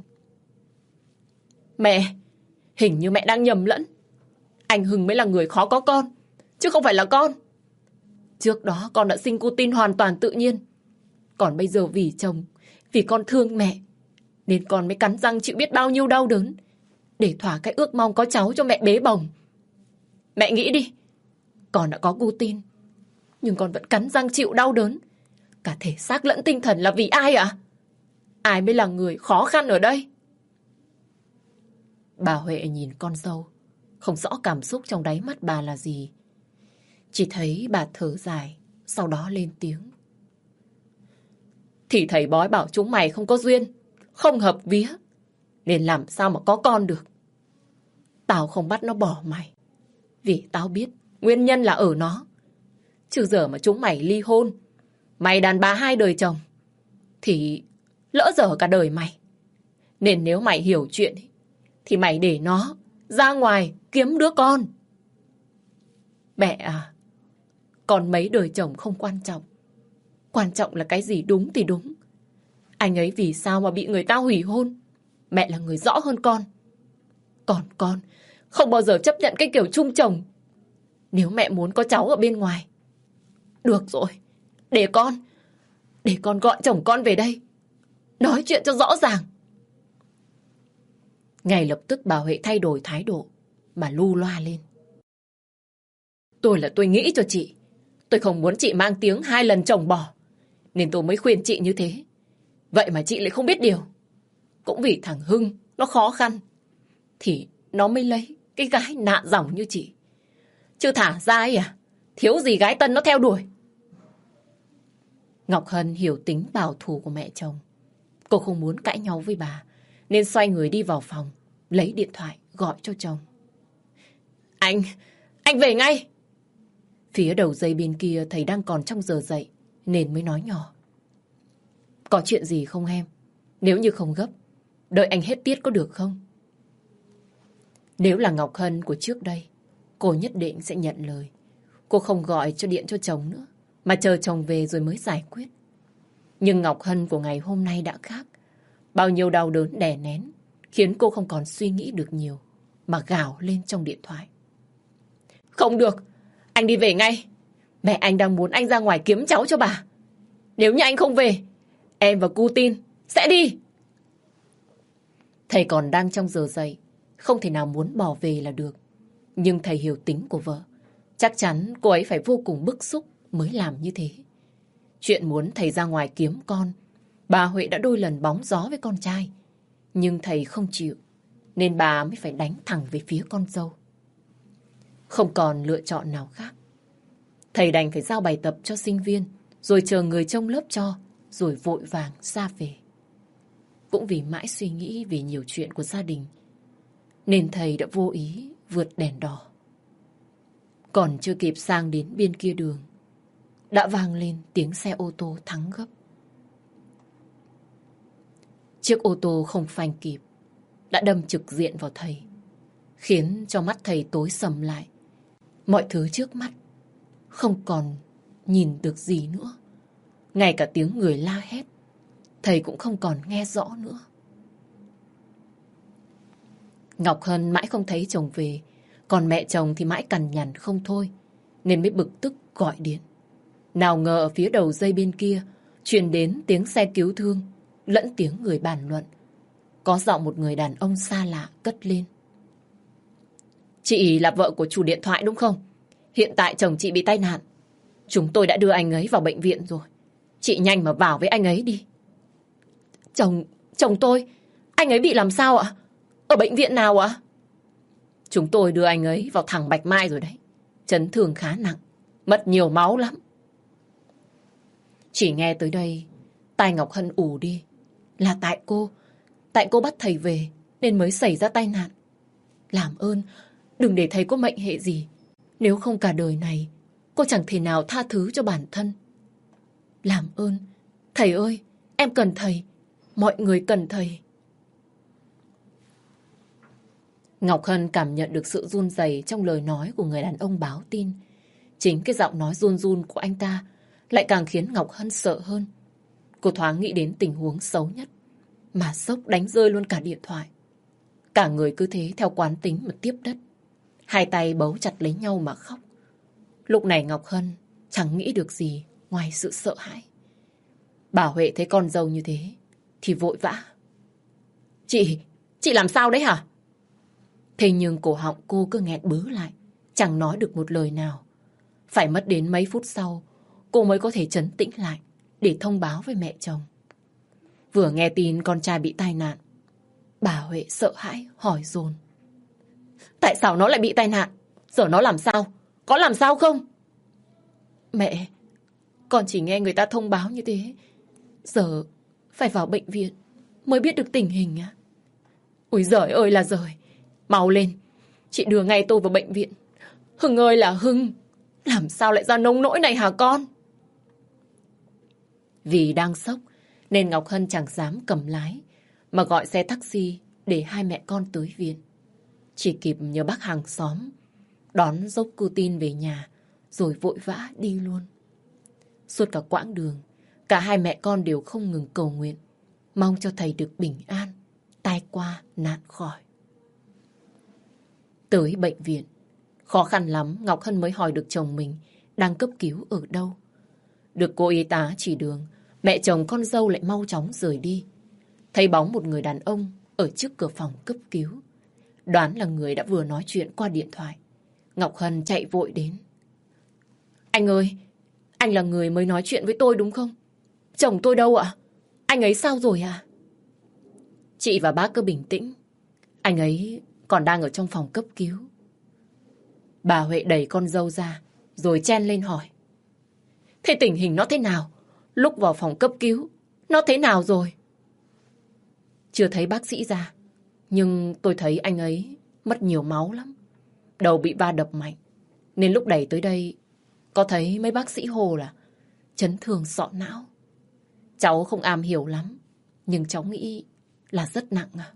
Mẹ, hình như mẹ đang nhầm lẫn. Anh Hưng mới là người khó có con, chứ không phải là con. Trước đó con đã sinh cô tin hoàn toàn tự nhiên. Còn bây giờ vì chồng, vì con thương mẹ, nên con mới cắn răng chịu biết bao nhiêu đau đớn để thỏa cái ước mong có cháu cho mẹ bế bồng. Mẹ nghĩ đi, con đã có cô tin, nhưng con vẫn cắn răng chịu đau đớn, cả thể xác lẫn tinh thần, là vì ai ạ? Ai mới là người khó khăn ở đây? Bà Huệ nhìn con dâu, không rõ cảm xúc trong đáy mắt bà là gì. Chỉ thấy bà thở dài, sau đó lên tiếng. Thì thầy bói bảo chúng mày không có duyên, không hợp vía, nên làm sao mà có con được. Tao không bắt nó bỏ mày, vì tao biết nguyên nhân là ở nó. Chứ giờ mà chúng mày ly hôn, mày đàn bà hai đời chồng, thì lỡ dở cả đời mày. Nên nếu mày hiểu chuyện thì mày để nó ra ngoài kiếm đứa con. Mẹ à, còn mấy đời chồng không quan trọng. Quan trọng là cái gì đúng thì đúng. Anh ấy vì sao mà bị người ta hủy hôn, mẹ là người rõ hơn con. Còn con không bao giờ chấp nhận cái kiểu chung chồng. Nếu mẹ muốn có cháu ở bên ngoài, được rồi, để con gọi chồng con về đây, nói chuyện cho rõ ràng. Ngay lập tức bà Huệ thay đổi thái độ mà lu loa lên. Tôi nghĩ cho chị. Tôi không muốn chị mang tiếng 2 lần chồng bỏ, nên tôi mới khuyên chị như thế. Vậy mà chị lại không biết điều. Cũng vì thằng Hưng nó khó khăn, thì nó mới lấy cái gái nạn dỏng như chị. Chứ thả ra ấy à, thiếu gì gái tân nó theo đuổi. Ngọc Hân hiểu tính bảo thủ của mẹ chồng. Cô không muốn cãi nhau với bà, nên xoay người đi vào phòng, lấy điện thoại gọi cho chồng. Anh về ngay. Phía đầu dây bên kia thầy đang còn trong giờ dậy, nên mới nói nhỏ. Có chuyện gì không em? Nếu như không gấp, đợi anh hết tiết có được không? Nếu là Ngọc Hân của trước đây, cô nhất định sẽ nhận lời. Cô không gọi cho điện cho chồng nữa, mà chờ chồng về rồi mới giải quyết. Nhưng Ngọc Hân của ngày hôm nay đã khác. Bao nhiêu đau đớn đè nén khiến cô không còn suy nghĩ được nhiều, mà gào lên trong điện thoại. Không được, anh đi về ngay. Mẹ anh đang muốn anh ra ngoài kiếm cháu cho bà. Nếu như anh không về, em và cu tin sẽ đi. Thầy còn đang trong giờ dậy, không thể nào muốn bỏ về là được. Nhưng thầy hiểu tính của vợ. Chắc chắn cô ấy phải vô cùng bức xúc mới làm như thế. Chuyện muốn thầy ra ngoài kiếm con, bà Huệ đã đôi lần bóng gió với con trai. Nhưng thầy không chịu, nên bà mới phải đánh thẳng về phía con dâu. Không còn lựa chọn nào khác. Thầy đành phải giao bài tập cho sinh viên, rồi chờ người trông lớp cho, rồi vội vàng ra về. Cũng vì mãi suy nghĩ về nhiều chuyện của gia đình, nên thầy đã vô ý vượt đèn đỏ. Còn chưa kịp sang đến bên kia đường, đã vang lên tiếng xe ô tô thắng gấp. Chiếc ô tô không phanh kịp, đã đâm trực diện vào thầy, khiến cho mắt thầy tối sầm lại. Mọi thứ trước mắt không còn nhìn được gì nữa. Ngay cả tiếng người la hét, thầy cũng không còn nghe rõ nữa. Ngọc Hân mãi không thấy chồng về, còn mẹ chồng thì mãi cằn nhằn không thôi, nên mới bực tức gọi điện. Nào ngờ ở phía đầu dây bên kia truyền đến tiếng xe cứu thương lẫn tiếng người bàn luận. Có giọng một người đàn ông xa lạ cất lên. Chị là vợ của chủ điện thoại đúng không? Hiện tại chồng chị bị tai nạn. Chúng tôi đã đưa anh ấy vào bệnh viện rồi. Chị nhanh mà vào với anh ấy đi. Chồng tôi? Anh ấy bị làm sao ạ? Ở bệnh viện nào ạ? Chúng tôi đưa anh ấy vào thẳng Bạch Mai rồi đấy. Chấn thương khá nặng, mất nhiều máu lắm. Chỉ nghe tới đây, tai Ngọc Hân ù đi. Là tại cô bắt thầy về nên mới xảy ra tai nạn. Làm ơn, đừng để thầy có mệnh hệ gì. Nếu không cả đời này, cô chẳng thể nào tha thứ cho bản thân. Làm ơn, thầy ơi, em cần thầy. Mọi người cần thầy. Ngọc Hân cảm nhận được sự run rẩy trong lời nói của người đàn ông báo tin. Chính cái giọng nói run run của anh ta lại càng khiến Ngọc Hân sợ hơn. Cô thoáng nghĩ đến tình huống xấu nhất, mà sốc đánh rơi luôn cả điện thoại. Cả người cứ thế theo quán tính mà tiếp đất. Hai tay bấu chặt lấy nhau mà khóc. Lúc này Ngọc Hân chẳng nghĩ được gì ngoài sự sợ hãi. Bà Huệ thấy con dâu như thế thì vội vã. Chị làm sao đấy hả? Thế nhưng cổ họng cô cứ nghẹn bứ lại, chẳng nói được một lời nào. Phải mất đến mấy phút sau, cô mới có thể trấn tĩnh lại để thông báo với mẹ chồng. Vừa nghe tin con trai bị tai nạn, bà Huệ sợ hãi hỏi dồn. Tại sao nó lại bị tai nạn? Giờ nó làm sao? Có làm sao không? Mẹ, con chỉ nghe người ta thông báo như thế. Giờ phải vào bệnh viện mới biết được tình hình á. Ôi giời ơi là giời. Mau lên, chị đưa ngay tôi vào bệnh viện. Hưng ơi là Hưng, làm sao lại ra nông nỗi này hả con? Vì đang sốc nên Ngọc Hân chẳng dám cầm lái mà gọi xe taxi để hai mẹ con tới viện. Chỉ kịp nhờ bác hàng xóm đón dốc cô tin về nhà rồi vội vã đi luôn. Suốt cả quãng đường, cả hai mẹ con đều không ngừng cầu nguyện, mong cho thầy được bình an, tai qua nạn khỏi. Tới bệnh viện, khó khăn lắm Ngọc Hân mới hỏi được chồng mình đang cấp cứu ở đâu. Được cô y tá chỉ đường, mẹ chồng con dâu lại mau chóng rời đi. Thấy bóng một người đàn ông ở trước cửa phòng cấp cứu. Đoán là người đã vừa nói chuyện qua điện thoại. Ngọc Hân chạy vội đến. Anh ơi, anh là người mới nói chuyện với tôi đúng không? Chồng tôi đâu ạ? Anh ấy sao rồi ạ? Chị và bác cứ bình tĩnh. Anh ấy còn đang ở trong phòng cấp cứu. Bà Huệ đẩy con dâu ra rồi chen lên hỏi. Thế tình hình nó thế nào? Lúc vào phòng cấp cứu, nó thế nào rồi? Chưa thấy bác sĩ ra, nhưng tôi thấy anh ấy mất nhiều máu lắm. Đầu bị va đập mạnh, nên lúc đẩy tới đây, có thấy mấy bác sĩ hồ là chấn thương sọ não. Cháu không am hiểu lắm, nhưng cháu nghĩ là rất nặng à.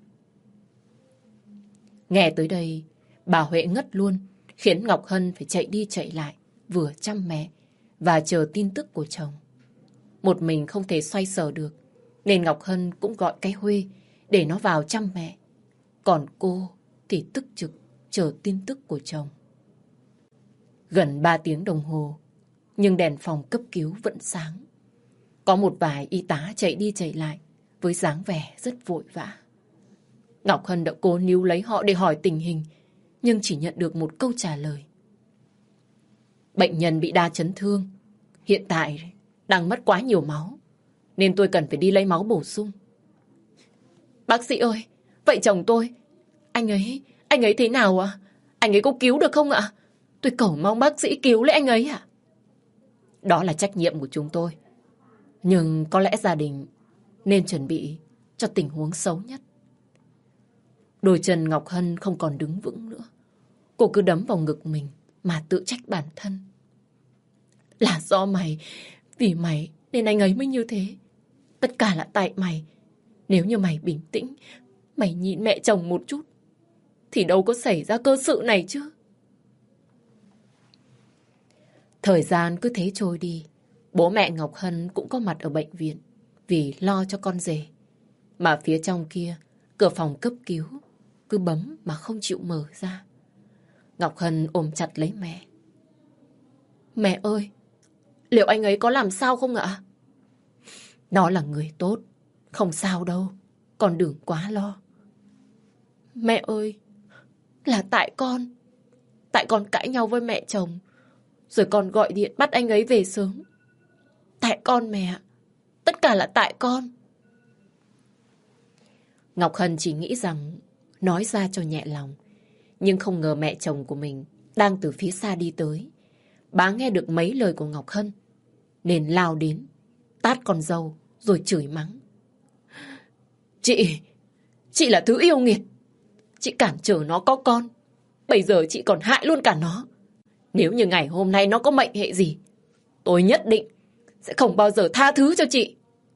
Nghe tới đây, bà Huệ ngất luôn, khiến Ngọc Hân phải chạy đi chạy lại, vừa chăm mẹ và chờ tin tức của chồng. Một mình không thể xoay sở được, nên Ngọc Hân cũng gọi cái Huê để nó vào chăm mẹ. Còn cô thì tức trực chờ tin tức của chồng. Gần 3 tiếng đồng hồ, nhưng đèn phòng cấp cứu vẫn sáng. Có một vài y tá chạy đi chạy lại với dáng vẻ rất vội vã. Ngọc Hân đã cố níu lấy họ để hỏi tình hình, nhưng chỉ nhận được một câu trả lời. Bệnh nhân bị đa chấn thương. Hiện tại đang mất quá nhiều máu, nên tôi cần phải đi lấy máu bổ sung. Bác sĩ ơi, vậy chồng tôi, anh ấy thế nào ạ? Anh ấy có cứu được không ạ? Tôi cầu mong bác sĩ cứu lấy anh ấy ạ. Đó là trách nhiệm của chúng tôi. Nhưng có lẽ gia đình nên chuẩn bị cho tình huống xấu nhất. Đôi chân Ngọc Hân không còn đứng vững nữa. Cô cứ đấm vào ngực mình mà tự trách bản thân. Là do mày, vì mày nên anh ấy mới như thế. Tất cả là tại mày. Nếu như mày bình tĩnh, mày nhìn mẹ chồng một chút, thì đâu có xảy ra cơ sự này chứ. Thời gian cứ thế trôi đi. Bố mẹ Ngọc Hân cũng có mặt ở bệnh viện vì lo cho con rể. Mà phía trong kia, cửa phòng cấp cứu cứ bấm mà không chịu mở ra. Ngọc Hân ôm chặt lấy mẹ. Mẹ ơi, liệu anh ấy có làm sao không ạ? Nó là người tốt, không sao đâu, con đừng quá lo. Mẹ ơi, là tại con cãi nhau với mẹ chồng, rồi con gọi điện bắt anh ấy về sớm. Tại con mẹ, tất cả là tại con. Ngọc Hân chỉ nghĩ rằng nói ra cho nhẹ lòng, nhưng không ngờ mẹ chồng của mình đang từ phía xa đi tới. Bà nghe được mấy lời của Ngọc Hân nên lao đến, tát con dâu rồi chửi mắng. Chị là thứ yêu nghiệt. Chị cản trở nó có con, bây giờ chị còn hại luôn cả nó. Nếu như ngày hôm nay nó có mệnh hệ gì, tôi nhất định sẽ không bao giờ tha thứ cho chị.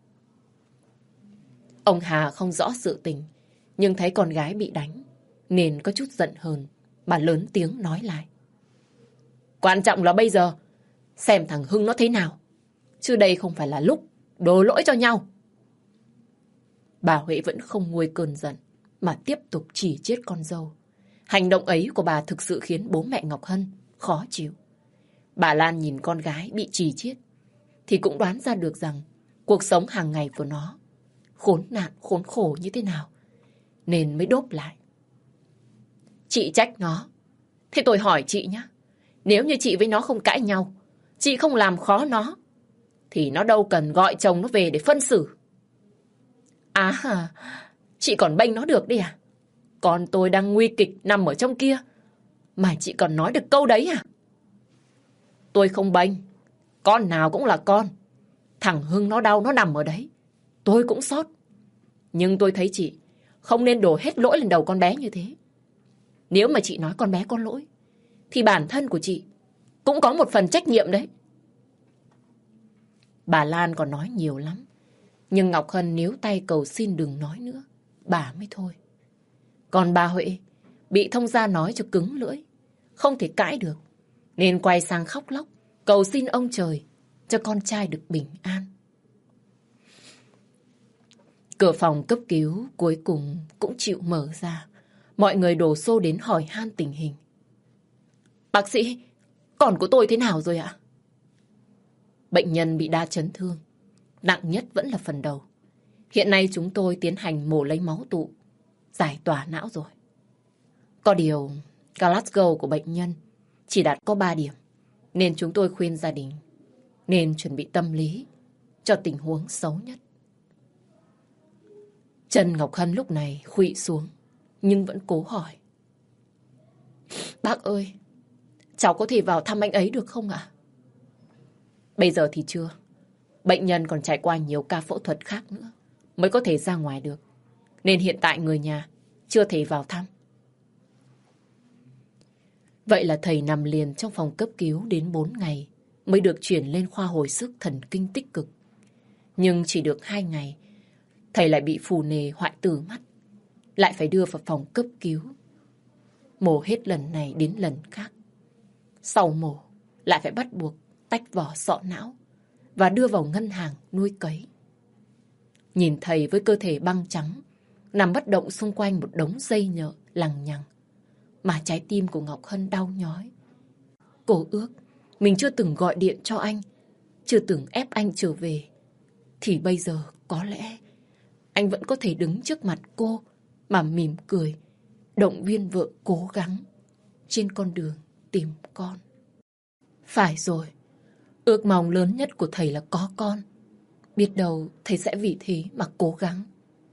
Ông Hà không rõ sự tình, nhưng thấy con gái bị đánh nên có chút giận hờn. Bà lớn tiếng nói lại. Quan trọng là bây giờ xem thằng Hưng nó thế nào, chứ đây không phải là lúc đổ lỗi cho nhau. Bà Huệ vẫn không nguôi cơn giận mà tiếp tục chỉ trích con dâu. Hành động ấy của bà thực sự khiến bố mẹ Ngọc Hân khó chịu. Bà Lan nhìn con gái bị chỉ trích thì cũng đoán ra được rằng cuộc sống hàng ngày của nó khốn nạn, khốn khổ như thế nào, nên mới đốp lại. Chị trách nó. Thế tôi hỏi chị nhé, nếu như chị với nó không cãi nhau, chị không làm khó nó, thì nó đâu cần gọi chồng nó về để phân xử. À, chị còn bênh nó được đi à? Con tôi đang nguy kịch nằm ở trong kia, mà chị còn nói được câu đấy à? Tôi không bênh, con nào cũng là con. Thằng Hưng nó đau, nó nằm ở đấy, tôi cũng xót. Nhưng tôi thấy chị không nên đổ hết lỗi lên đầu con bé như thế. Nếu mà chị nói con bé có lỗi, thì bản thân của chị cũng có một phần trách nhiệm đấy. Bà Lan còn nói nhiều lắm, nhưng Ngọc Hân níu tay cầu xin đừng nói nữa, bà mới thôi. Còn bà Huệ bị thông gia nói cho cứng lưỡi, không thể cãi được, nên quay sang khóc lóc, cầu xin ông trời cho con trai được bình an. Cửa phòng cấp cứu cuối cùng cũng chịu mở ra. Mọi người đổ xô đến hỏi han tình hình. Bác sĩ, con của tôi thế nào rồi ạ? Bệnh nhân bị đa chấn thương, nặng nhất vẫn là phần đầu. Hiện nay chúng tôi tiến hành mổ lấy máu tụ, giải tỏa não rồi. Có điều, Glasgow của bệnh nhân chỉ đạt có 3 điểm, nên chúng tôi khuyên gia đình nên chuẩn bị tâm lý cho tình huống xấu nhất. Chân Ngọc Hân lúc này khuỵu xuống, nhưng vẫn cố hỏi. Bác ơi, cháu có thể vào thăm anh ấy được không ạ? Bây giờ thì chưa. Bệnh nhân còn trải qua nhiều ca phẫu thuật khác nữa mới có thể ra ngoài được. Nên hiện tại người nhà chưa thể vào thăm. Vậy là thầy nằm liền trong phòng cấp cứu đến 4 ngày mới được chuyển lên khoa hồi sức thần kinh tích cực. Nhưng chỉ được 2 ngày, thầy lại bị phù nề hoại tử mắt, lại phải đưa vào phòng cấp cứu. Mổ hết lần này đến lần khác. Sau mổ, lại phải bắt buộc tách vỏ sọ não và đưa vào ngân hàng nuôi cấy. Nhìn thầy với cơ thể băng trắng, nằm bất động xung quanh một đống dây nhợ lằng nhằng, mà trái tim của Ngọc Hân đau nhói. Cô ước mình chưa từng gọi điện cho anh, chưa từng ép anh trở về, thì bây giờ có lẽ anh vẫn có thể đứng trước mặt cô mà mỉm cười, động viên vợ cố gắng trên con đường tìm con. Phải rồi, ước mong lớn nhất của thầy là có con. Biết đâu thầy sẽ vì thế mà cố gắng.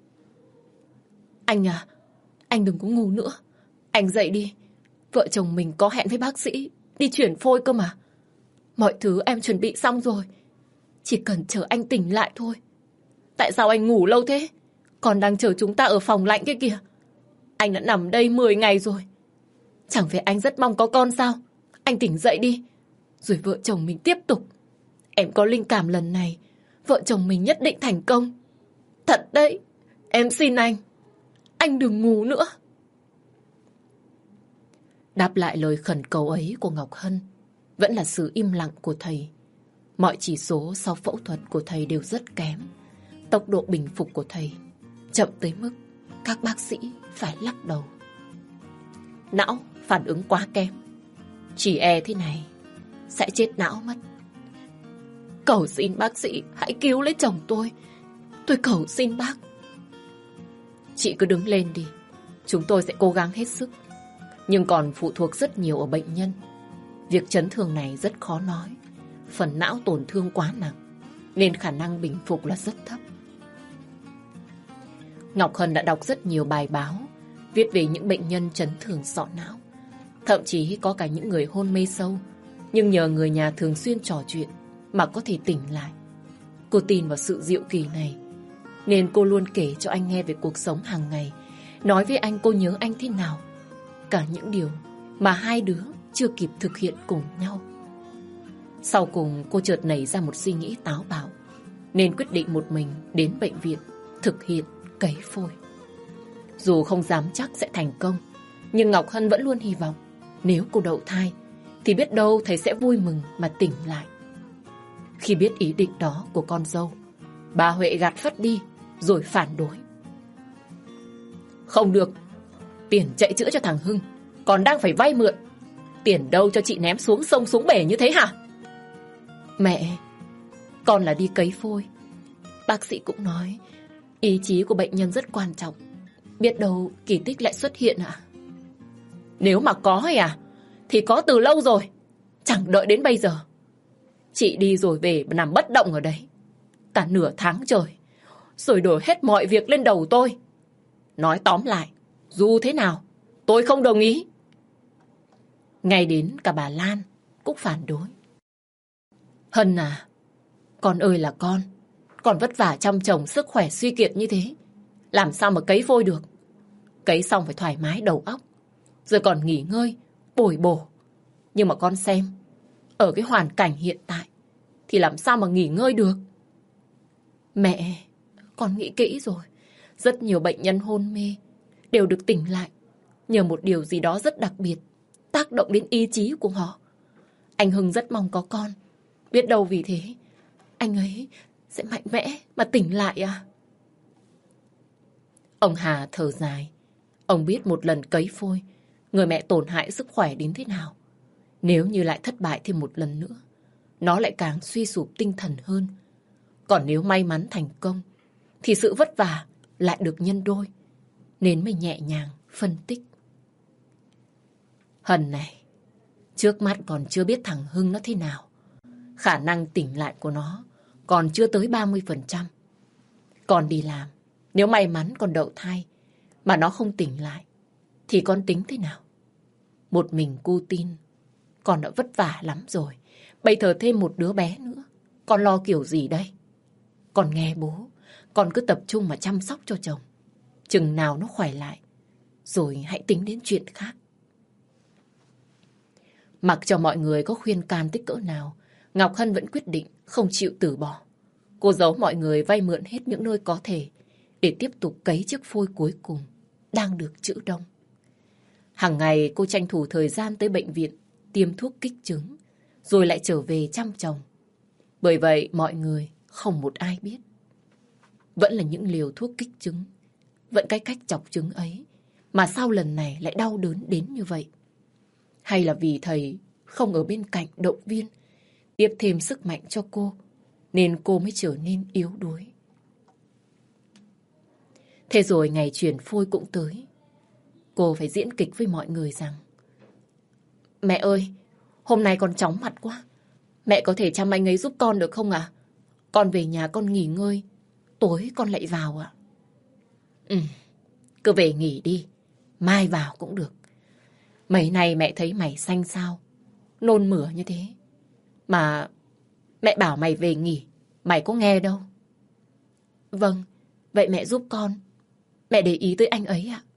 Anh à, anh đừng có ngu nữa. Anh dậy đi. Vợ chồng mình có hẹn với bác sĩ đi chuyển phôi cơ mà. Mọi thứ em chuẩn bị xong rồi, chỉ cần chờ anh tỉnh lại thôi. Tại sao anh ngủ lâu thế? Còn đang chờ chúng ta ở phòng lạnh kia kìa. Anh đã nằm đây 10 ngày rồi. Chẳng phải anh rất mong có con sao? Anh tỉnh dậy đi, rồi vợ chồng mình tiếp tục. Em có linh cảm lần này vợ chồng mình nhất định thành công. Thật đấy, em xin anh đừng ngủ nữa. Đáp lại lời khẩn cầu ấy của Ngọc Hân, vẫn là sự im lặng của thầy. Mọi chỉ số sau phẫu thuật của thầy đều rất kém. Tốc độ bình phục của thầy chậm tới mức các bác sĩ phải lắc đầu. Não phản ứng quá kém. Chỉ e thế này sẽ chết não mất. Cầu xin bác sĩ hãy cứu lấy chồng tôi. Tôi cầu xin bác. Chị cứ đứng lên đi. Chúng tôi sẽ cố gắng hết sức. Nhưng còn phụ thuộc rất nhiều ở bệnh nhân. Việc chấn thương này rất khó nói. Phần não tổn thương quá nặng nên khả năng bình phục là rất thấp. Ngọc Hân đã đọc rất nhiều bài báo viết về những bệnh nhân chấn thương sọ não. Thậm chí có cả những người hôn mê sâu, nhưng nhờ người nhà thường xuyên trò chuyện mà có thể tỉnh lại. Cô tin vào sự diệu kỳ này, nên cô luôn kể cho anh nghe về cuộc sống hàng ngày, nói với anh cô nhớ anh thế nào, cả những điều mà hai đứa chưa kịp thực hiện cùng nhau. Sau cùng cô chợt nảy ra một suy nghĩ táo bạo, nên quyết định một mình đến bệnh viện thực hiện cấy phôi. Dù không dám chắc sẽ thành công, nhưng Ngọc Hân vẫn luôn hy vọng nếu cô đậu thai thì biết đâu thầy sẽ vui mừng mà tỉnh lại. Khi biết ý định đó của con dâu, bà Huệ gạt phắt đi rồi phản đối. Không được, tiền chạy chữa cho thằng Hưng còn đang phải vay mượn. Tiền đâu cho chị ném xuống sông xuống bể như thế hả? Mẹ, con là đi cấy phôi. Bác sĩ cũng nói ý chí của bệnh nhân rất quan trọng. Biết đâu kỳ tích lại xuất hiện ạ. Nếu mà có thì có từ lâu rồi, chẳng đợi đến bây giờ. Chị đi rồi về nằm bất động ở đấy cả nửa tháng trời, rồi đổ hết mọi việc lên đầu tôi. Nói tóm lại, dù thế nào tôi không đồng ý. Ngay đến cả bà Lan cũng phản đối. Hân à, con ơi là con vất vả chăm chồng, sức khỏe suy kiệt như thế, làm sao mà cấy phôi được. Cấy xong phải thoải mái đầu óc, rồi còn nghỉ ngơi, bồi bổ. Nhưng mà con xem, ở cái hoàn cảnh hiện tại thì làm sao mà nghỉ ngơi được. Mẹ, con nghĩ kỹ rồi. Rất nhiều bệnh nhân hôn mê đều được tỉnh lại nhờ một điều gì đó rất đặc biệt, tác động đến ý chí của họ. Anh Hưng rất mong có con. Biết đâu vì thế anh ấy sẽ mạnh mẽ mà tỉnh lại à? Ông Hà thở dài. Ông biết một lần cấy phôi, người mẹ tổn hại sức khỏe đến thế nào. Nếu như lại thất bại thêm một lần nữa, nó lại càng suy sụp tinh thần hơn. Còn nếu may mắn thành công, thì sự vất vả lại được nhân đôi. Nên mới nhẹ nhàng phân tích. Hân này, trước mắt còn chưa biết thằng Hưng nó thế nào. Khả năng tỉnh lại của nó còn chưa tới 30%. Còn đi làm, nếu may mắn còn đậu thai mà nó không tỉnh lại, thì con tính thế nào? Một mình cô tin, con đã vất vả lắm rồi. Bây giờ thêm một đứa bé nữa, con lo kiểu gì đây? Con nghe bố, con cứ tập trung mà chăm sóc cho chồng. Chừng nào nó khỏe lại, rồi hãy tính đến chuyện khác. Mặc cho mọi người có khuyên can tích cỡ nào, Ngọc Hân vẫn quyết định không chịu từ bỏ. Cô giấu mọi người vay mượn hết những nơi có thể để tiếp tục cấy chiếc phôi cuối cùng đang được trữ đông. Hàng ngày cô tranh thủ thời gian tới bệnh viện tiêm thuốc kích trứng, rồi lại trở về chăm chồng. Bởi vậy mọi người không một ai biết. Vẫn là những liều thuốc kích trứng, vẫn cái cách chọc trứng ấy, mà sao lần này lại đau đớn đến như vậy? Hay là vì thầy không ở bên cạnh động viên, tiếp thêm sức mạnh cho cô, nên cô mới trở nên yếu đuối? Thế rồi ngày chuyển phôi cũng tới. Cô phải diễn kịch với mọi người rằng: Mẹ ơi, hôm nay con chóng mặt quá. Mẹ có thể chăm anh ấy giúp con được không ạ? Con về nhà con nghỉ ngơi, tối con lại vào ạ. Cứ về nghỉ đi, mai vào cũng được. Mấy nay mẹ thấy mày xanh xao, nôn mửa như thế. Mà mẹ bảo mày về nghỉ, mày có nghe đâu. Vâng, vậy mẹ giúp con. Mẹ để ý tới anh ấy ạ.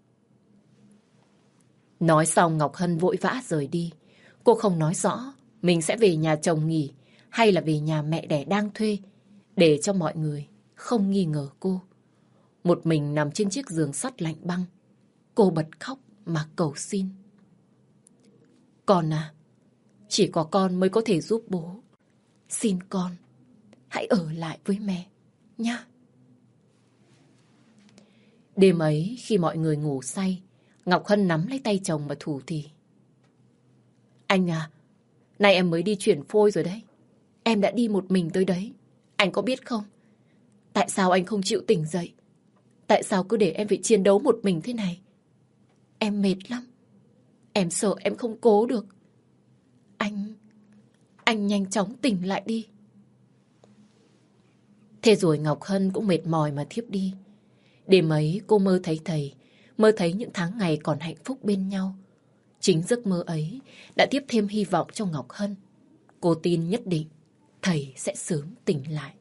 Nói xong Ngọc Hân vội vã rời đi. Cô không nói rõ mình sẽ về nhà chồng nghỉ hay là về nhà mẹ đẻ đang thuê, để cho mọi người không nghi ngờ cô. Một mình nằm trên chiếc giường sắt lạnh băng, cô bật khóc mà cầu xin. Con à, Chỉ có con mới có thể giúp bố. Xin con, hãy ở lại với mẹ, nhá. Đêm ấy, khi mọi người ngủ say, Ngọc Hân nắm lấy tay chồng mà thủ thỉ. Anh à, nay em mới đi chuyển phôi rồi đấy. Em đã đi một mình tới đấy. Anh có biết không? Tại sao anh không chịu tỉnh dậy? Tại sao cứ để em phải chiến đấu một mình thế này? Em mệt lắm. Em sợ em không cố được. Anh nhanh chóng tỉnh lại đi. Thế rồi Ngọc Hân cũng mệt mỏi mà thiếp đi. Đêm ấy cô mơ thấy thầy, mơ thấy những tháng ngày còn hạnh phúc bên nhau. Chính giấc mơ ấy đã tiếp thêm hy vọng cho Ngọc Hân. Cô tin nhất định thầy sẽ sớm tỉnh lại.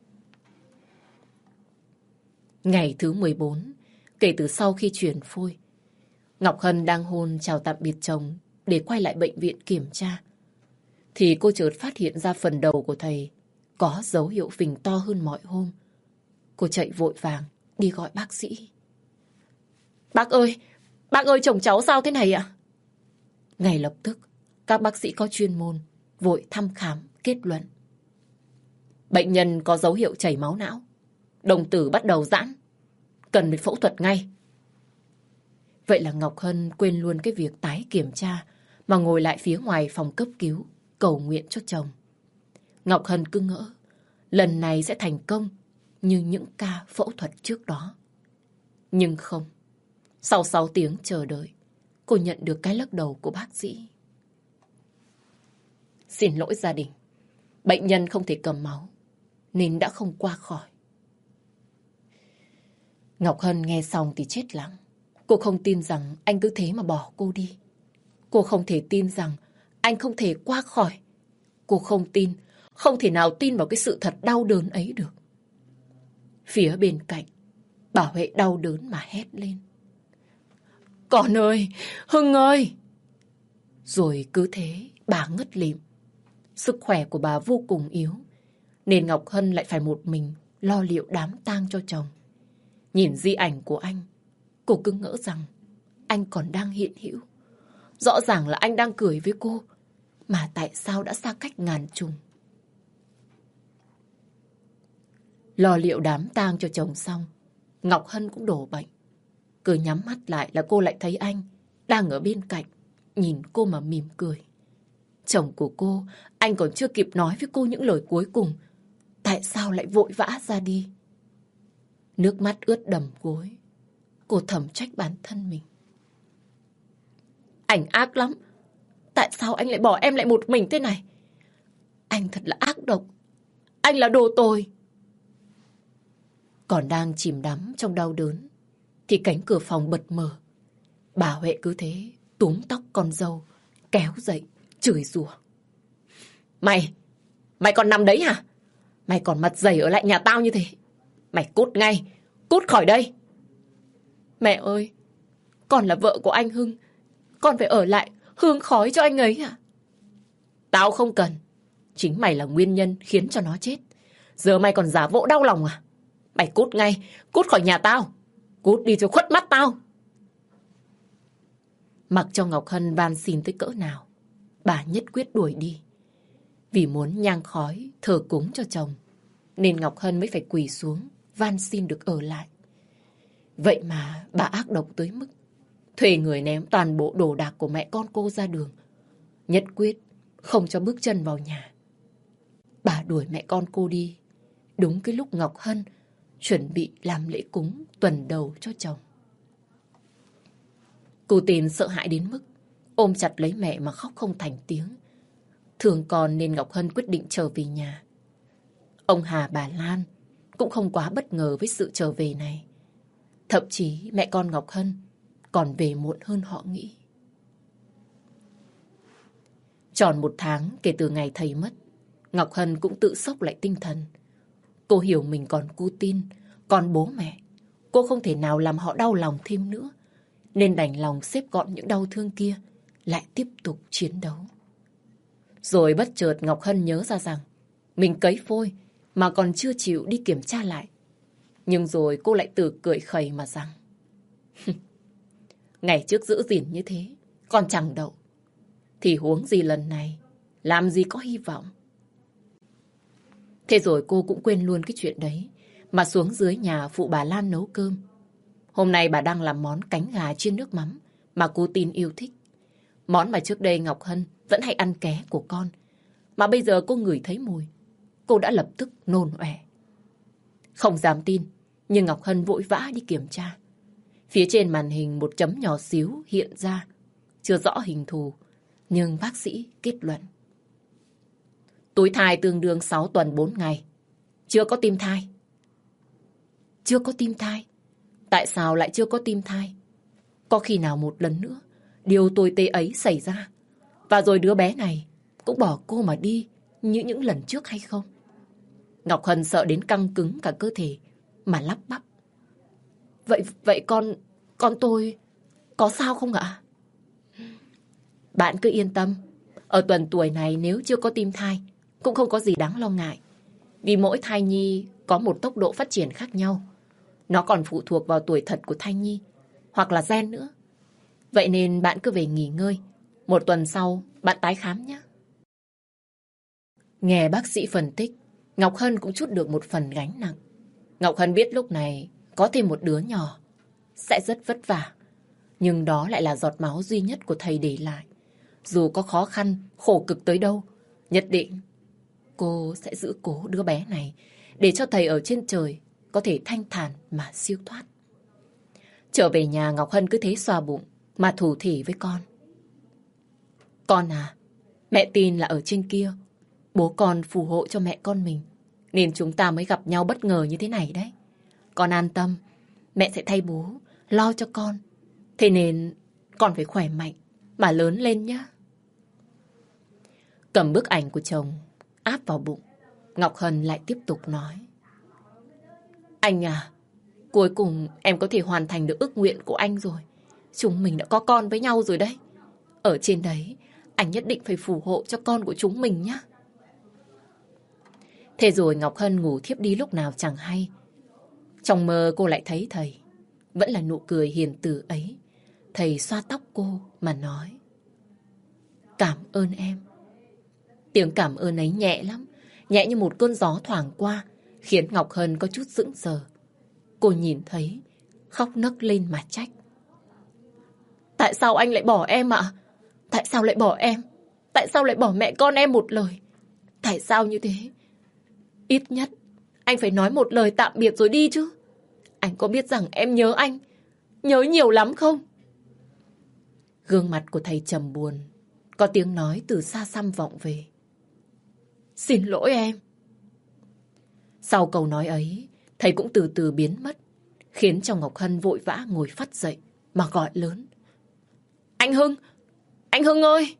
Ngày thứ 14, kể từ sau khi chuyển phôi, Ngọc Hân đang hôn chào tạm biệt chồng để quay lại bệnh viện kiểm tra. Thì cô chợt phát hiện ra phần đầu của thầy có dấu hiệu phình to hơn mọi hôm. Cô chạy vội vàng đi gọi bác sĩ. Bác ơi, chồng cháu sao thế này ạ? Ngay lập tức, các bác sĩ có chuyên môn vội thăm khám kết luận. Bệnh nhân có dấu hiệu chảy máu não, đồng tử bắt đầu giãn, cần phải phẫu thuật ngay. Vậy là Ngọc Hân quên luôn cái việc tái kiểm tra mà ngồi lại phía ngoài phòng cấp cứu cầu nguyện cho chồng. Ngọc Hân cứ ngỡ lần này sẽ thành công như những ca phẫu thuật trước đó. Nhưng không. Sau 6 tiếng chờ đợi, cô nhận được cái lắc đầu của bác sĩ. Xin lỗi gia đình, bệnh nhân không thể cầm máu nên đã không qua khỏi. Ngọc Hân nghe xong thì chết lặng. Cô không tin rằng anh cứ thế mà bỏ cô đi. Cô không thể tin rằng anh không thể qua khỏi. Cô không tin, không thể nào tin vào cái sự thật đau đớn ấy được. Phía bên cạnh, bà Huệ đau đớn mà hét lên. Con ơi, Hưng ơi! Rồi cứ thế, bà ngất lịm. Sức khỏe của bà vô cùng yếu, nên Ngọc Hân lại phải một mình lo liệu đám tang cho chồng. Nhìn di ảnh của anh, cô cứ ngỡ rằng anh còn đang hiện hữu. Rõ ràng là anh đang cười với cô, mà tại sao đã xa cách ngàn trùng. Lo liệu đám tang cho chồng xong, Ngọc Hân cũng đổ bệnh. Cứ nhắm mắt lại là cô lại thấy anh đang ở bên cạnh, nhìn cô mà mỉm cười. Chồng của cô, anh còn chưa kịp nói với cô những lời cuối cùng, tại sao lại vội vã ra đi? Nước mắt ướt đầm gối, cô thầm trách bản thân mình. Anh ác lắm. Tại sao anh lại bỏ em lại một mình thế này? Anh thật là ác độc. Anh là đồ tồi. Còn đang chìm đắm trong đau đớn thì cánh cửa phòng bật mở. Bà Huệ cứ thế túm tóc con dâu, kéo dậy, chửi rủa. Mày còn nằm đấy hả? Mày còn mặt dày ở lại nhà tao như thế. Mày cút ngay, cút khỏi đây. Mẹ ơi, con là vợ của anh Hưng. Con phải ở lại hương khói cho anh ấy hả? Tao không cần. Chính mày là nguyên nhân khiến cho nó chết. Giờ mày còn giả vỗ đau lòng à? Mày cút ngay, cút khỏi nhà tao. Cút đi cho khuất mắt tao. Mặc cho Ngọc Hân van xin tới cỡ nào, bà nhất quyết đuổi đi. Vì muốn nhang khói, thờ cúng cho chồng, nên Ngọc Hân mới phải quỳ xuống, van xin được ở lại. Vậy mà bà ác độc tới mức thuê người ném toàn bộ đồ đạc của mẹ con cô ra đường. Nhất quyết không cho bước chân vào nhà. Bà đuổi mẹ con cô đi đúng cái lúc Ngọc Hân chuẩn bị làm lễ cúng tuần đầu cho chồng. Cô Tín sợ hãi đến mức ôm chặt lấy mẹ mà khóc không thành tiếng. Thương con nên Ngọc Hân quyết định trở về nhà. Ông Hà bà Lan cũng không quá bất ngờ với sự trở về này. Thậm chí mẹ con Ngọc Hân còn về muộn hơn họ nghĩ. Tròn 1 tháng kể từ ngày thầy mất, Ngọc Hân cũng tự sốc lại tinh thần. Cô hiểu mình còn cô Tin, còn bố mẹ. Cô không thể nào làm họ đau lòng thêm nữa, nên đành lòng xếp gọn những đau thương kia, lại tiếp tục chiến đấu. Rồi bất chợt Ngọc Hân nhớ ra rằng mình cấy phôi mà còn chưa chịu đi kiểm tra lại. Nhưng rồi cô lại tự cười khẩy mà rằng ngày trước giữ gìn như thế còn chẳng đậu, thì huống gì lần này làm gì có hy vọng. Thế rồi cô cũng quên luôn cái chuyện đấy, mà xuống dưới nhà phụ bà Lan nấu cơm. Hôm nay bà đang làm món cánh gà chiên nước mắm mà cô Tin yêu thích. Món mà trước đây Ngọc Hân vẫn hay ăn ké của con. Mà bây giờ cô ngửi thấy mùi, cô đã lập tức nôn ọe. Không dám tin, nhưng Ngọc Hân vội vã đi kiểm tra. Phía trên màn hình một chấm nhỏ xíu hiện ra, chưa rõ hình thù, nhưng bác sĩ kết luận. Túi thai tương đương 6 tuần 4 ngày, chưa có tim thai. Chưa có tim thai? Tại sao lại chưa có tim thai? Có khi nào một lần nữa điều tồi tệ ấy xảy ra, và rồi đứa bé này cũng bỏ cô mà đi như những lần trước hay không? Ngọc Hân sợ đến căng cứng cả cơ thể mà lắp bắp. Vậy con tôi có sao không ạ? Bạn cứ yên tâm, ở tuần tuổi này nếu chưa có tim thai cũng không có gì đáng lo ngại. Vì mỗi thai nhi có một tốc độ phát triển khác nhau. Nó còn phụ thuộc vào tuổi thật của thai nhi, hoặc là gen nữa. Vậy nên bạn cứ về nghỉ ngơi. Một tuần sau, bạn tái khám nhé. Nghe bác sĩ phân tích, Ngọc Hân cũng trút được một phần gánh nặng. Ngọc Hân biết lúc này có thêm một đứa nhỏ sẽ rất vất vả. Nhưng đó lại là giọt máu duy nhất của thầy để lại. Dù có khó khăn, khổ cực tới đâu, nhất định cô sẽ giữ cố đứa bé này để cho thầy ở trên trời có thể thanh thản mà siêu thoát. Trở về nhà, Ngọc Hân cứ thế xoa bụng mà thủ thỉ với con. Con à, mẹ tin là ở trên kia bố con phù hộ cho mẹ con mình, nên chúng ta mới gặp nhau bất ngờ như thế này đấy. Con an tâm, mẹ sẽ thay bố lo cho con. Thế nên con phải khỏe mạnh mà lớn lên nhá. Cầm bức ảnh của chồng áp vào bụng, Ngọc Hân lại tiếp tục nói. Anh à, cuối cùng em có thể hoàn thành được ước nguyện của anh rồi. Chúng mình đã có con với nhau rồi đấy. Ở trên đấy, anh nhất định phải phù hộ cho con của chúng mình nhé. Thế rồi Ngọc Hân ngủ thiếp đi lúc nào chẳng hay. Trong mơ cô lại thấy thầy, vẫn là nụ cười hiền từ ấy. Thầy xoa tóc cô mà nói. Cảm ơn em. Tiếng cảm ơn ấy nhẹ lắm, nhẹ như một cơn gió thoảng qua, khiến Ngọc Hân có chút sững sờ. Cô nhìn thấy, khóc nấc lên mà trách. Tại sao anh lại bỏ em ạ? Tại sao lại bỏ em? Tại sao lại bỏ mẹ con em một lời? Tại sao như thế? Ít nhất, anh phải nói một lời tạm biệt rồi đi chứ. Anh có biết rằng em nhớ anh, nhớ nhiều lắm không? Gương mặt của thầy trầm buồn, có tiếng nói từ xa xăm vọng về. Xin lỗi em. Sau câu nói ấy, thầy cũng từ từ biến mất, khiến cho Ngọc Hân vội vã ngồi phắt dậy mà gọi lớn. Anh Hưng! Anh Hưng ơi!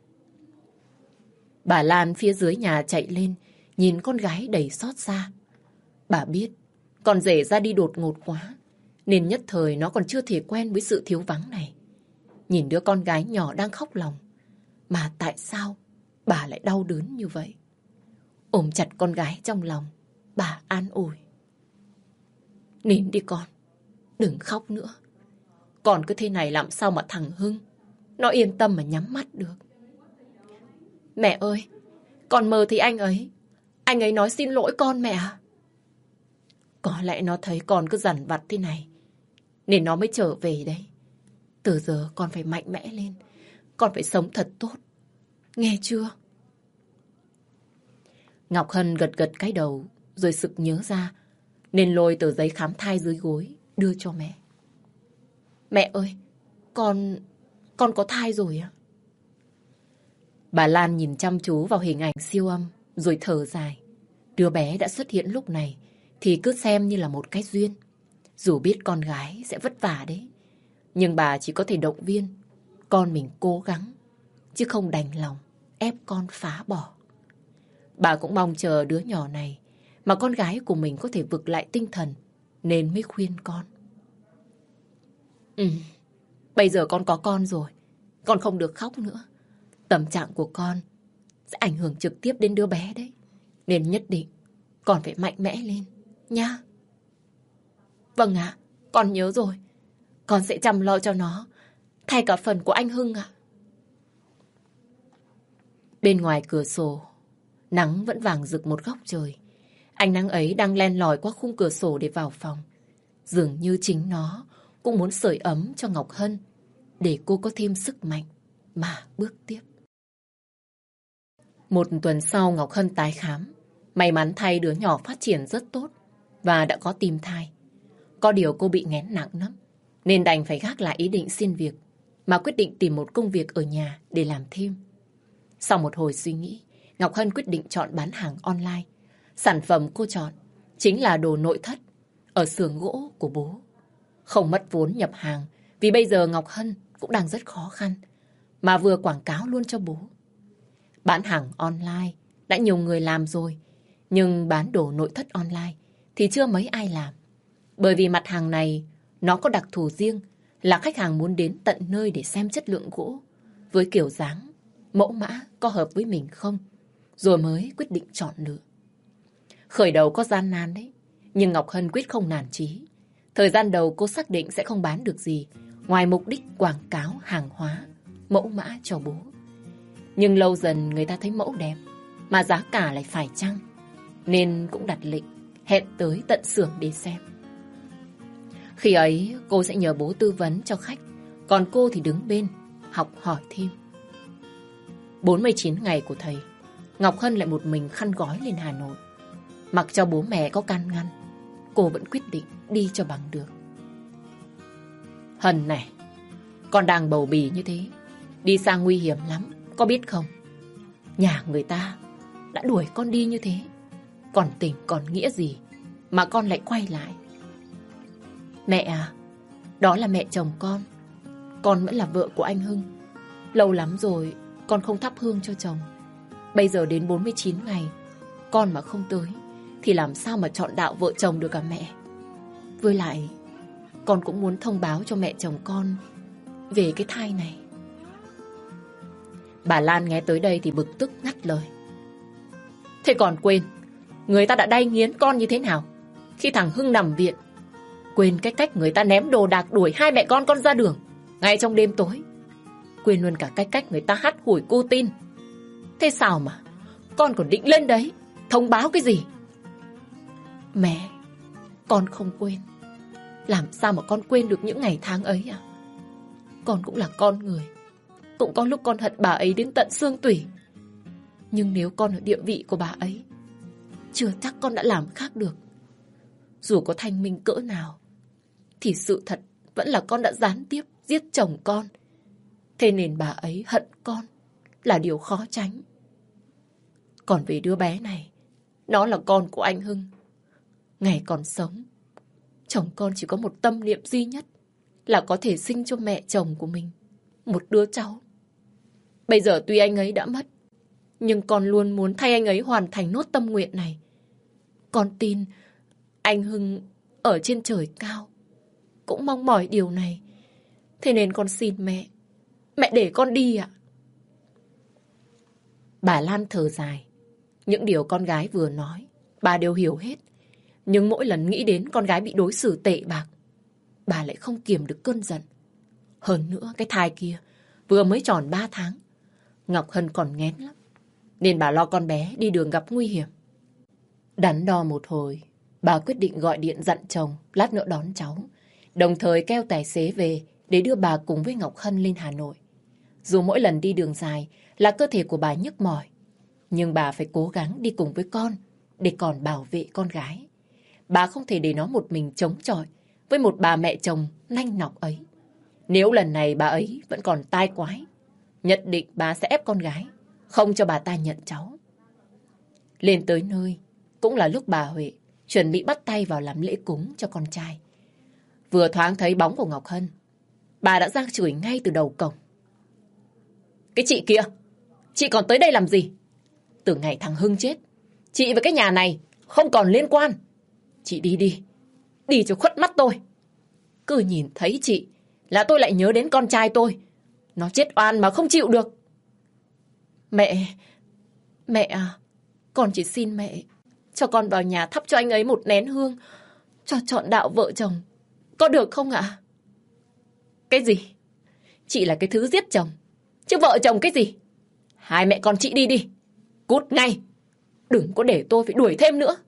Bà Lan phía dưới nhà chạy lên, nhìn con gái đầy xót xa. Bà biết con rể ra đi đột ngột quá, nên nhất thời nó còn chưa thể quen với sự thiếu vắng này. Nhìn đứa con gái nhỏ đang khóc lòng, mà tại sao bà lại đau đớn như vậy? Ôm chặt con gái trong lòng, bà an ủi. Nín đi con, đừng khóc nữa. Còn cứ thế này làm sao mà thằng Hưng nó yên tâm mà nhắm mắt được. Mẹ ơi, con mơ thấy anh ấy nói xin lỗi con mẹ à? Có lẽ nó thấy con cứ dằn vặt thế này, nên nó mới trở về đấy. Từ giờ con phải mạnh mẽ lên, con phải sống thật tốt, nghe chưa? Ngọc Hân gật gật cái đầu, rồi sực nhớ ra, nên lôi tờ giấy khám thai dưới gối, đưa cho mẹ. Mẹ ơi, con có thai rồi á? Bà Lan nhìn chăm chú vào hình ảnh siêu âm, rồi thở dài. Đứa bé đã xuất hiện lúc này, thì cứ xem như là một cái duyên. Dù biết con gái sẽ vất vả đấy, nhưng bà chỉ có thể động viên con mình cố gắng, chứ không đành lòng ép con phá bỏ. Bà cũng mong chờ đứa nhỏ này mà con gái của mình có thể vực lại tinh thần, nên mới khuyên con. Bây giờ con có con rồi, con không được khóc nữa. Tâm trạng của con sẽ ảnh hưởng trực tiếp đến đứa bé đấy, nên nhất định con phải mạnh mẽ lên nha. Vâng ạ, con nhớ rồi. Con sẽ chăm lo cho nó, thay cả phần của anh Hưng ạ. Bên ngoài cửa sổ, nắng vẫn vàng rực một góc trời. Ánh nắng ấy đang len lỏi qua khung cửa sổ để vào phòng. Dường như chính nó cũng muốn sưởi ấm cho Ngọc Hân, để cô có thêm sức mạnh mà bước tiếp. Một tuần sau Ngọc Hân tái khám. May mắn thay đứa nhỏ phát triển rất tốt và đã có tim thai. Có điều cô bị nghén nặng lắm, nên đành phải gác lại ý định xin việc, mà quyết định tìm một công việc ở nhà để làm thêm. Sau một hồi suy nghĩ, Ngọc Hân quyết định chọn bán hàng online. Sản phẩm cô chọn chính là đồ nội thất ở xưởng gỗ của bố. Không mất vốn nhập hàng, vì bây giờ Ngọc Hân cũng đang rất khó khăn, mà vừa quảng cáo luôn cho bố. Bán hàng online đã nhiều người làm rồi, nhưng bán đồ nội thất online thì chưa mấy ai làm. Bởi vì mặt hàng này nó có đặc thù riêng, là khách hàng muốn đến tận nơi để xem chất lượng gỗ, với kiểu dáng, mẫu mã có hợp với mình không, rồi mới quyết định chọn lựa. Khởi đầu có gian nan đấy, nhưng Ngọc Hân quyết không nản chí. Thời gian đầu cô xác định sẽ không bán được gì ngoài mục đích quảng cáo hàng hóa, mẫu mã cho bố. Nhưng lâu dần người ta thấy mẫu đẹp, mà giá cả lại phải chăng, nên cũng đặt lịch hẹn tới tận xưởng để xem. Khi ấy cô sẽ nhờ bố tư vấn cho khách, còn cô thì đứng bên học hỏi thêm. 49 ngày của thầy, Ngọc Hân lại một mình khăn gói lên Hà Nội. Mặc cho bố mẹ có can ngăn, cô vẫn quyết định đi cho bằng được. Hân này, con đang bầu bì như thế, đi xa nguy hiểm lắm, có biết không? Nhà người ta đã đuổi con đi như thế, còn tình còn nghĩa gì mà con lại quay lại? Mẹ à, đó là mẹ chồng con vẫn là vợ của anh Hưng. Lâu lắm rồi con không thắp hương cho chồng. Bây giờ đến 49 ngày, con mà không tới thì làm sao mà chọn đạo vợ chồng được cả mẹ. Với lại, con cũng muốn thông báo cho mẹ chồng con về cái thai này. Bà Lan nghe tới đây thì bực tức ngắt lời. Thế còn quên, người ta đã đay nghiến con như thế nào khi thằng Hưng nằm viện. Quên cái cách người ta ném đồ đạc đuổi hai mẹ con ra đường ngay trong đêm tối. Quên luôn cả cái cách người ta hắt hủi cô tin. Thế sao mà con còn định lên đấy thông báo cái gì? Mẹ, con không quên. Làm sao mà con quên được những ngày tháng ấy à? Con cũng là con người, cũng có lúc con hận bà ấy đến tận xương tủy. Nhưng nếu con ở địa vị của bà ấy, chưa chắc con đã làm khác được. Dù có thanh minh cỡ nào, thì sự thật vẫn là con đã gián tiếp giết chồng con. Thế nên bà ấy hận con là điều khó tránh. Còn về đứa bé này, nó là con của anh Hưng. Ngày còn sống, chồng con chỉ có một tâm niệm duy nhất, là có thể sinh cho mẹ chồng của mình một đứa cháu. Bây giờ tuy anh ấy đã mất, nhưng con luôn muốn thay anh ấy hoàn thành nốt tâm nguyện này. Con tin anh Hưng ở trên trời cao cũng mong mỏi điều này. Thế nên con xin mẹ để con đi ạ. Bà Lan thở dài. Những điều con gái vừa nói, bà đều hiểu hết. Nhưng mỗi lần nghĩ đến con gái bị đối xử tệ bạc, bà lại không kiềm được cơn giận. Hơn nữa, cái thai kia vừa mới tròn 3 tháng. Ngọc Hân còn nghén lắm, nên bà lo con bé đi đường gặp nguy hiểm. Đắn đo một hồi, bà quyết định gọi điện dặn chồng lát nữa đón cháu, đồng thời kêu tài xế về để đưa bà cùng với Ngọc Hân lên Hà Nội. Dù mỗi lần đi đường dài là cơ thể của bà nhức mỏi, nhưng bà phải cố gắng đi cùng với con để còn bảo vệ con gái. Bà không thể để nó một mình chống chọi với một bà mẹ chồng nanh nọc ấy. Nếu lần này bà ấy vẫn còn tai quái, nhất định bà sẽ ép con gái không cho bà ta nhận cháu. Lên tới nơi cũng là lúc bà Huệ chuẩn bị bắt tay vào làm lễ cúng cho con trai. Vừa thoáng thấy bóng của Ngọc Hân, bà đã giang chửi ngay từ đầu cổng. Cái chị kia, chị còn tới đây làm gì? Từ ngày thằng Hưng chết, chị và cái nhà này không còn liên quan. Chị đi đi, đi cho khuất mắt tôi. Cứ nhìn thấy chị là tôi lại nhớ đến con trai tôi. Nó chết oan mà không chịu được. Mẹ à, con chỉ xin mẹ cho con vào nhà thắp cho anh ấy một nén hương, cho chọn đạo vợ chồng, có được không ạ? Cái gì? Chị là cái thứ giết chồng, chứ vợ chồng cái gì? Hai mẹ con chị đi đi. Cút ngay. Đừng có để tôi phải đuổi thêm nữa.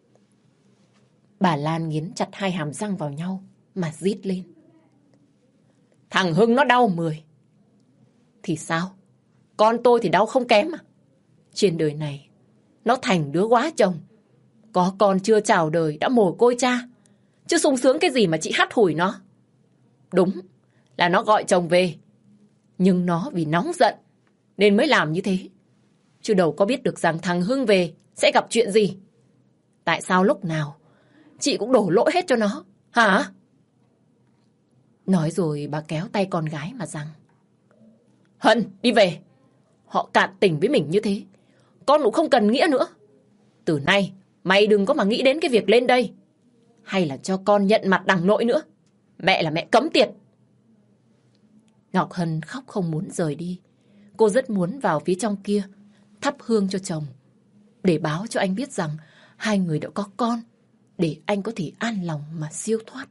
Bà Lan nghiến chặt hai hàm răng vào nhau mà rít lên. Thằng Hưng nó đau 10. Thì sao? Con tôi thì đau không kém à? Trên đời này, nó thành đứa quá chồng. Có con chưa chào đời đã mồ côi cha. Chứ sung sướng cái gì mà chị hắt hủi nó. Đúng là nó gọi chồng về. Nhưng nó vì nóng giận nên mới làm như thế. Chứ đâu có biết được rằng thằng Hưng về sẽ gặp chuyện gì. Tại sao lúc nào chị cũng đổ lỗi hết cho nó, hả? Nói rồi bà kéo tay con gái mà rằng: Hân, đi về. Họ cạn tình với mình như thế, con cũng không cần nghĩa nữa. Từ nay mày đừng có mà nghĩ đến cái việc lên đây. Hay là cho con nhận mặt đằng nội nữa. Mẹ là mẹ cấm tiệt. Ngọc Hân khóc không muốn rời đi. Cô rất muốn vào phía trong kia thắp hương cho chồng, để báo cho anh biết rằng hai người đã có con, để anh có thể an lòng mà siêu thoát.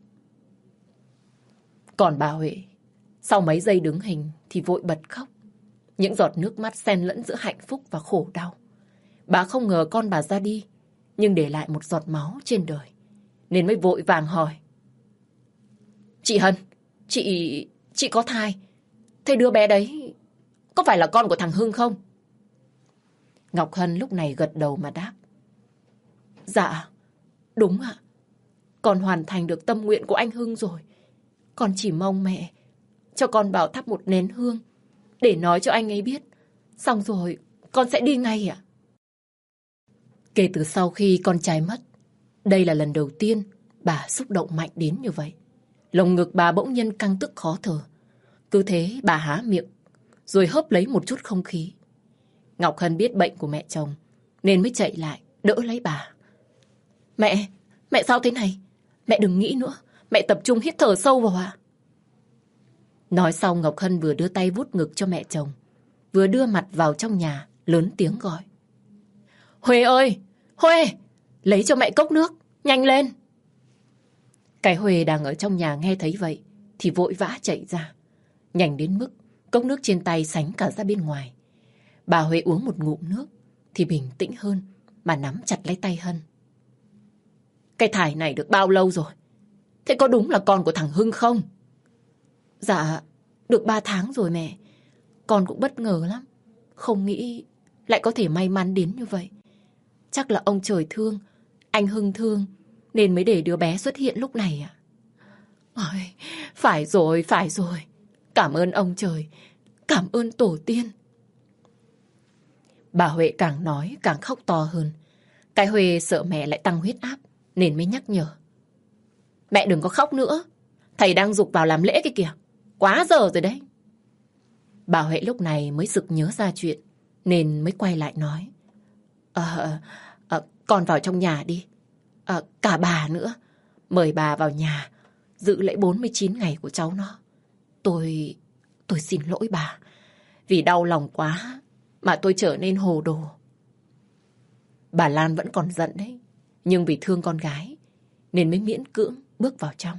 Còn bà Huệ, sau mấy giây đứng hình thì vội bật khóc. Những giọt nước mắt xen lẫn giữa hạnh phúc và khổ đau. Bà không ngờ con bà ra đi, nhưng để lại một giọt máu trên đời, nên mới vội vàng hỏi: Chị Hân, chị có thai. Thế đứa bé đấy có phải là con của thằng Hưng không? Ngọc Hân lúc này gật đầu mà đáp: Dạ, đúng ạ. Con hoàn thành được tâm nguyện của anh Hưng rồi. Con chỉ mong mẹ cho con vào thắp một nén hương để nói cho anh ấy biết. Xong rồi con sẽ đi ngay ạ. Kể từ sau khi con trai mất, đây là lần đầu tiên bà xúc động mạnh đến như vậy. Lồng ngực bà bỗng nhiên căng tức khó thở. Cứ thế bà há miệng rồi hớp lấy một chút không khí. Ngọc Hân biết bệnh của mẹ chồng nên mới chạy lại đỡ lấy bà. Mẹ sao thế này? Mẹ đừng nghĩ nữa. Mẹ tập trung hít thở sâu vào ạ. Nói xong Ngọc Hân vừa đưa tay vuốt ngực cho mẹ chồng, vừa đưa mặt vào trong nhà lớn tiếng gọi: Huê ơi! Huê! Lấy cho mẹ cốc nước! Nhanh lên! Cái Huê đang ở trong nhà nghe thấy vậy thì vội vã chạy ra. Nhanh đến mức cốc nước trên tay sánh cả ra bên ngoài. Bà Huê uống một ngụm nước thì bình tĩnh hơn mà nắm chặt lấy tay Hân. Cái thai này được bao lâu rồi? Thế có đúng là con của thằng Hưng không? Dạ, được 3 tháng rồi mẹ. Con cũng bất ngờ lắm. Không nghĩ lại có thể may mắn đến như vậy. Chắc là ông trời thương, anh Hưng thương, nên mới để đứa bé xuất hiện lúc này ạ. Ôi, phải rồi. Cảm ơn ông trời, cảm ơn tổ tiên. Bà Huệ càng nói càng khóc to hơn. Cái Huệ sợ mẹ lại tăng huyết áp nên mới nhắc nhở: Mẹ đừng có khóc nữa. Thầy đang giục vào làm lễ kia kìa. Quá giờ rồi đấy. Bà Huệ lúc này mới sực nhớ ra chuyện nên mới quay lại nói: Con vào trong nhà đi. Cả bà nữa. Mời bà vào nhà dự lễ 49 ngày của cháu nó. Tôi xin lỗi bà. Vì đau lòng quá mà tôi trở nên hồ đồ. Bà Lan vẫn còn giận đấy, nhưng vì thương con gái nên mới miễn cưỡng bước vào trong.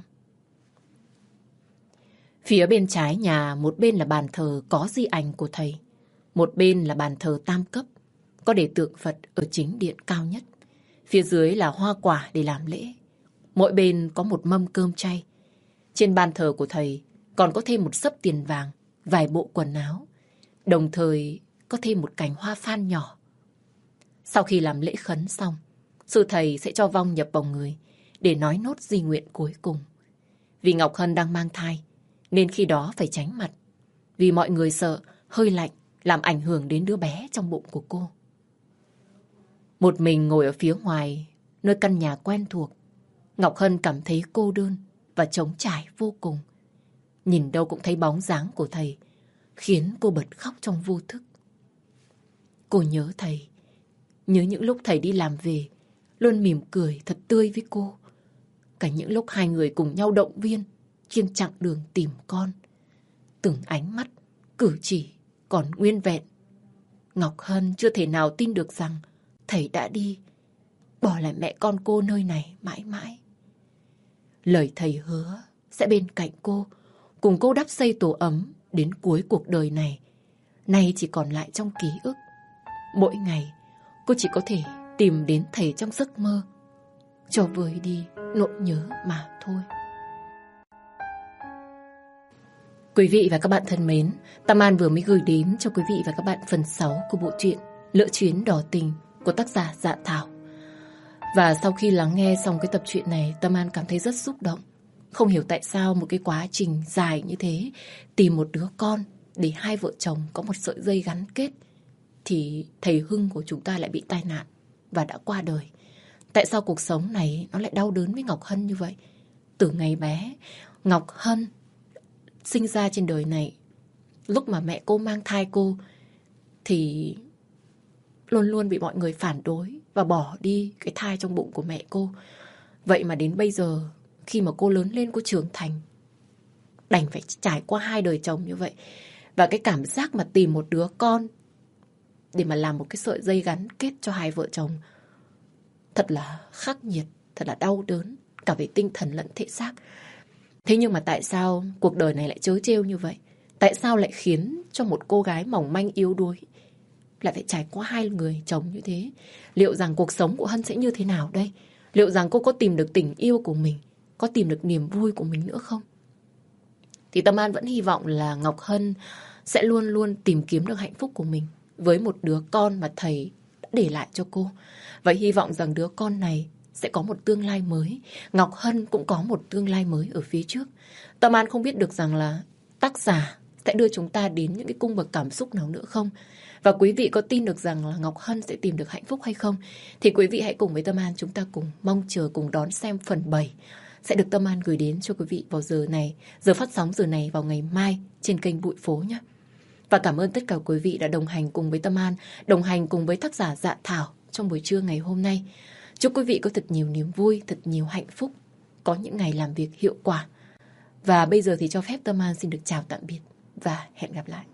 Phía bên trái nhà, một bên là bàn thờ có di ảnh của thầy, một bên là bàn thờ tam cấp, có để tượng Phật ở chính điện cao nhất. Phía dưới là hoa quả để làm lễ. Mỗi bên có một mâm cơm chay. Trên bàn thờ của thầy còn có thêm một xấp tiền vàng, vài bộ quần áo, đồng thời có thêm một cành hoa phan nhỏ. Sau khi làm lễ khấn xong, sư thầy sẽ cho vong nhập vào người để nói nốt di nguyện cuối cùng. Vì Ngọc Hân đang mang thai nên khi đó phải tránh mặt, vì mọi người sợ hơi lạnh làm ảnh hưởng đến đứa bé trong bụng của cô. Một mình ngồi ở phía ngoài, nơi căn nhà quen thuộc, Ngọc Hân cảm thấy cô đơn và trống trải vô cùng. Nhìn đâu cũng thấy bóng dáng của thầy, khiến cô bật khóc trong vô thức. Cô nhớ thầy, nhớ những lúc thầy đi làm về, luôn mỉm cười thật tươi với cô. Cả những lúc hai người cùng nhau động viên trên chặng đường tìm con. Từng ánh mắt, cử chỉ còn nguyên vẹn. Ngọc Hân chưa thể nào tin được rằng thầy đã đi, bỏ lại mẹ con cô nơi này mãi mãi. Lời thầy hứa sẽ bên cạnh cô, cùng cô đắp xây tổ ấm đến cuối cuộc đời này, nay chỉ còn lại trong ký ức. Mỗi ngày, cô chỉ có thể tìm đến thầy trong giấc mơ, cho vơi đi nỗi nhớ mà thôi. Quý vị và các bạn thân mến, Tâm An vừa mới gửi đến cho quý vị và các bạn phần 6 của bộ truyện Lỡ Chuyến Đỏ Tình của tác giả Dạ Thảo. Và sau khi lắng nghe xong cái tập truyện này, Tâm An cảm thấy rất xúc động. Không hiểu tại sao một cái quá trình dài như thế, tìm một đứa con để hai vợ chồng có một sợi dây gắn kết, thì thầy Hưng của chúng ta lại bị tai nạn và đã qua đời. Tại sao cuộc sống này nó lại đau đớn với Ngọc Hân như vậy? Từ ngày bé, Ngọc Hân sinh ra trên đời này, lúc mà mẹ cô mang thai cô thì luôn luôn bị mọi người phản đối và bỏ đi cái thai trong bụng của mẹ cô. Vậy mà đến bây giờ, khi mà cô lớn lên, cô trưởng thành, đành phải trải qua 2 đời chồng như vậy. Và cái cảm giác mà tìm một đứa con để mà làm một cái sợi dây gắn kết cho hai vợ chồng thật là khắc nghiệt, thật là đau đớn, cả về tinh thần lẫn thể xác. Thế nhưng mà tại sao cuộc đời này lại trớ trêu như vậy? Tại sao lại khiến cho một cô gái mỏng manh yếu đuối lại phải trải qua 2 người chồng như thế? Liệu rằng cuộc sống của Hân sẽ như thế nào đây? Liệu rằng cô có tìm được tình yêu của mình, có tìm được niềm vui của mình nữa không? Thì Tâm An vẫn hy vọng là Ngọc Hân sẽ luôn luôn tìm kiếm được hạnh phúc của mình với một đứa con mà thầy đã để lại cho cô. Và hy vọng rằng đứa con này sẽ có một tương lai mới. Ngọc Hân cũng có một tương lai mới ở phía trước. Tâm An không biết được rằng là tác giả sẽ đưa chúng ta đến những cái cung bậc cảm xúc nào nữa không? Và quý vị có tin được rằng là Ngọc Hân sẽ tìm được hạnh phúc hay không? Thì quý vị hãy cùng với Tâm An chúng ta cùng mong chờ, cùng đón xem phần 7 sẽ được Tâm An gửi đến cho quý vị vào giờ này, giờ phát sóng giờ này vào ngày mai trên kênh Bụi Phố nhé. Và cảm ơn tất cả quý vị đã đồng hành cùng với Tâm An, đồng hành cùng với tác giả Dạ Thảo trong buổi trưa ngày hôm nay. Chúc quý vị có thật nhiều niềm vui, thật nhiều hạnh phúc, có những ngày làm việc hiệu quả. Và bây giờ thì cho phép Tâm An xin được chào tạm biệt và hẹn gặp lại.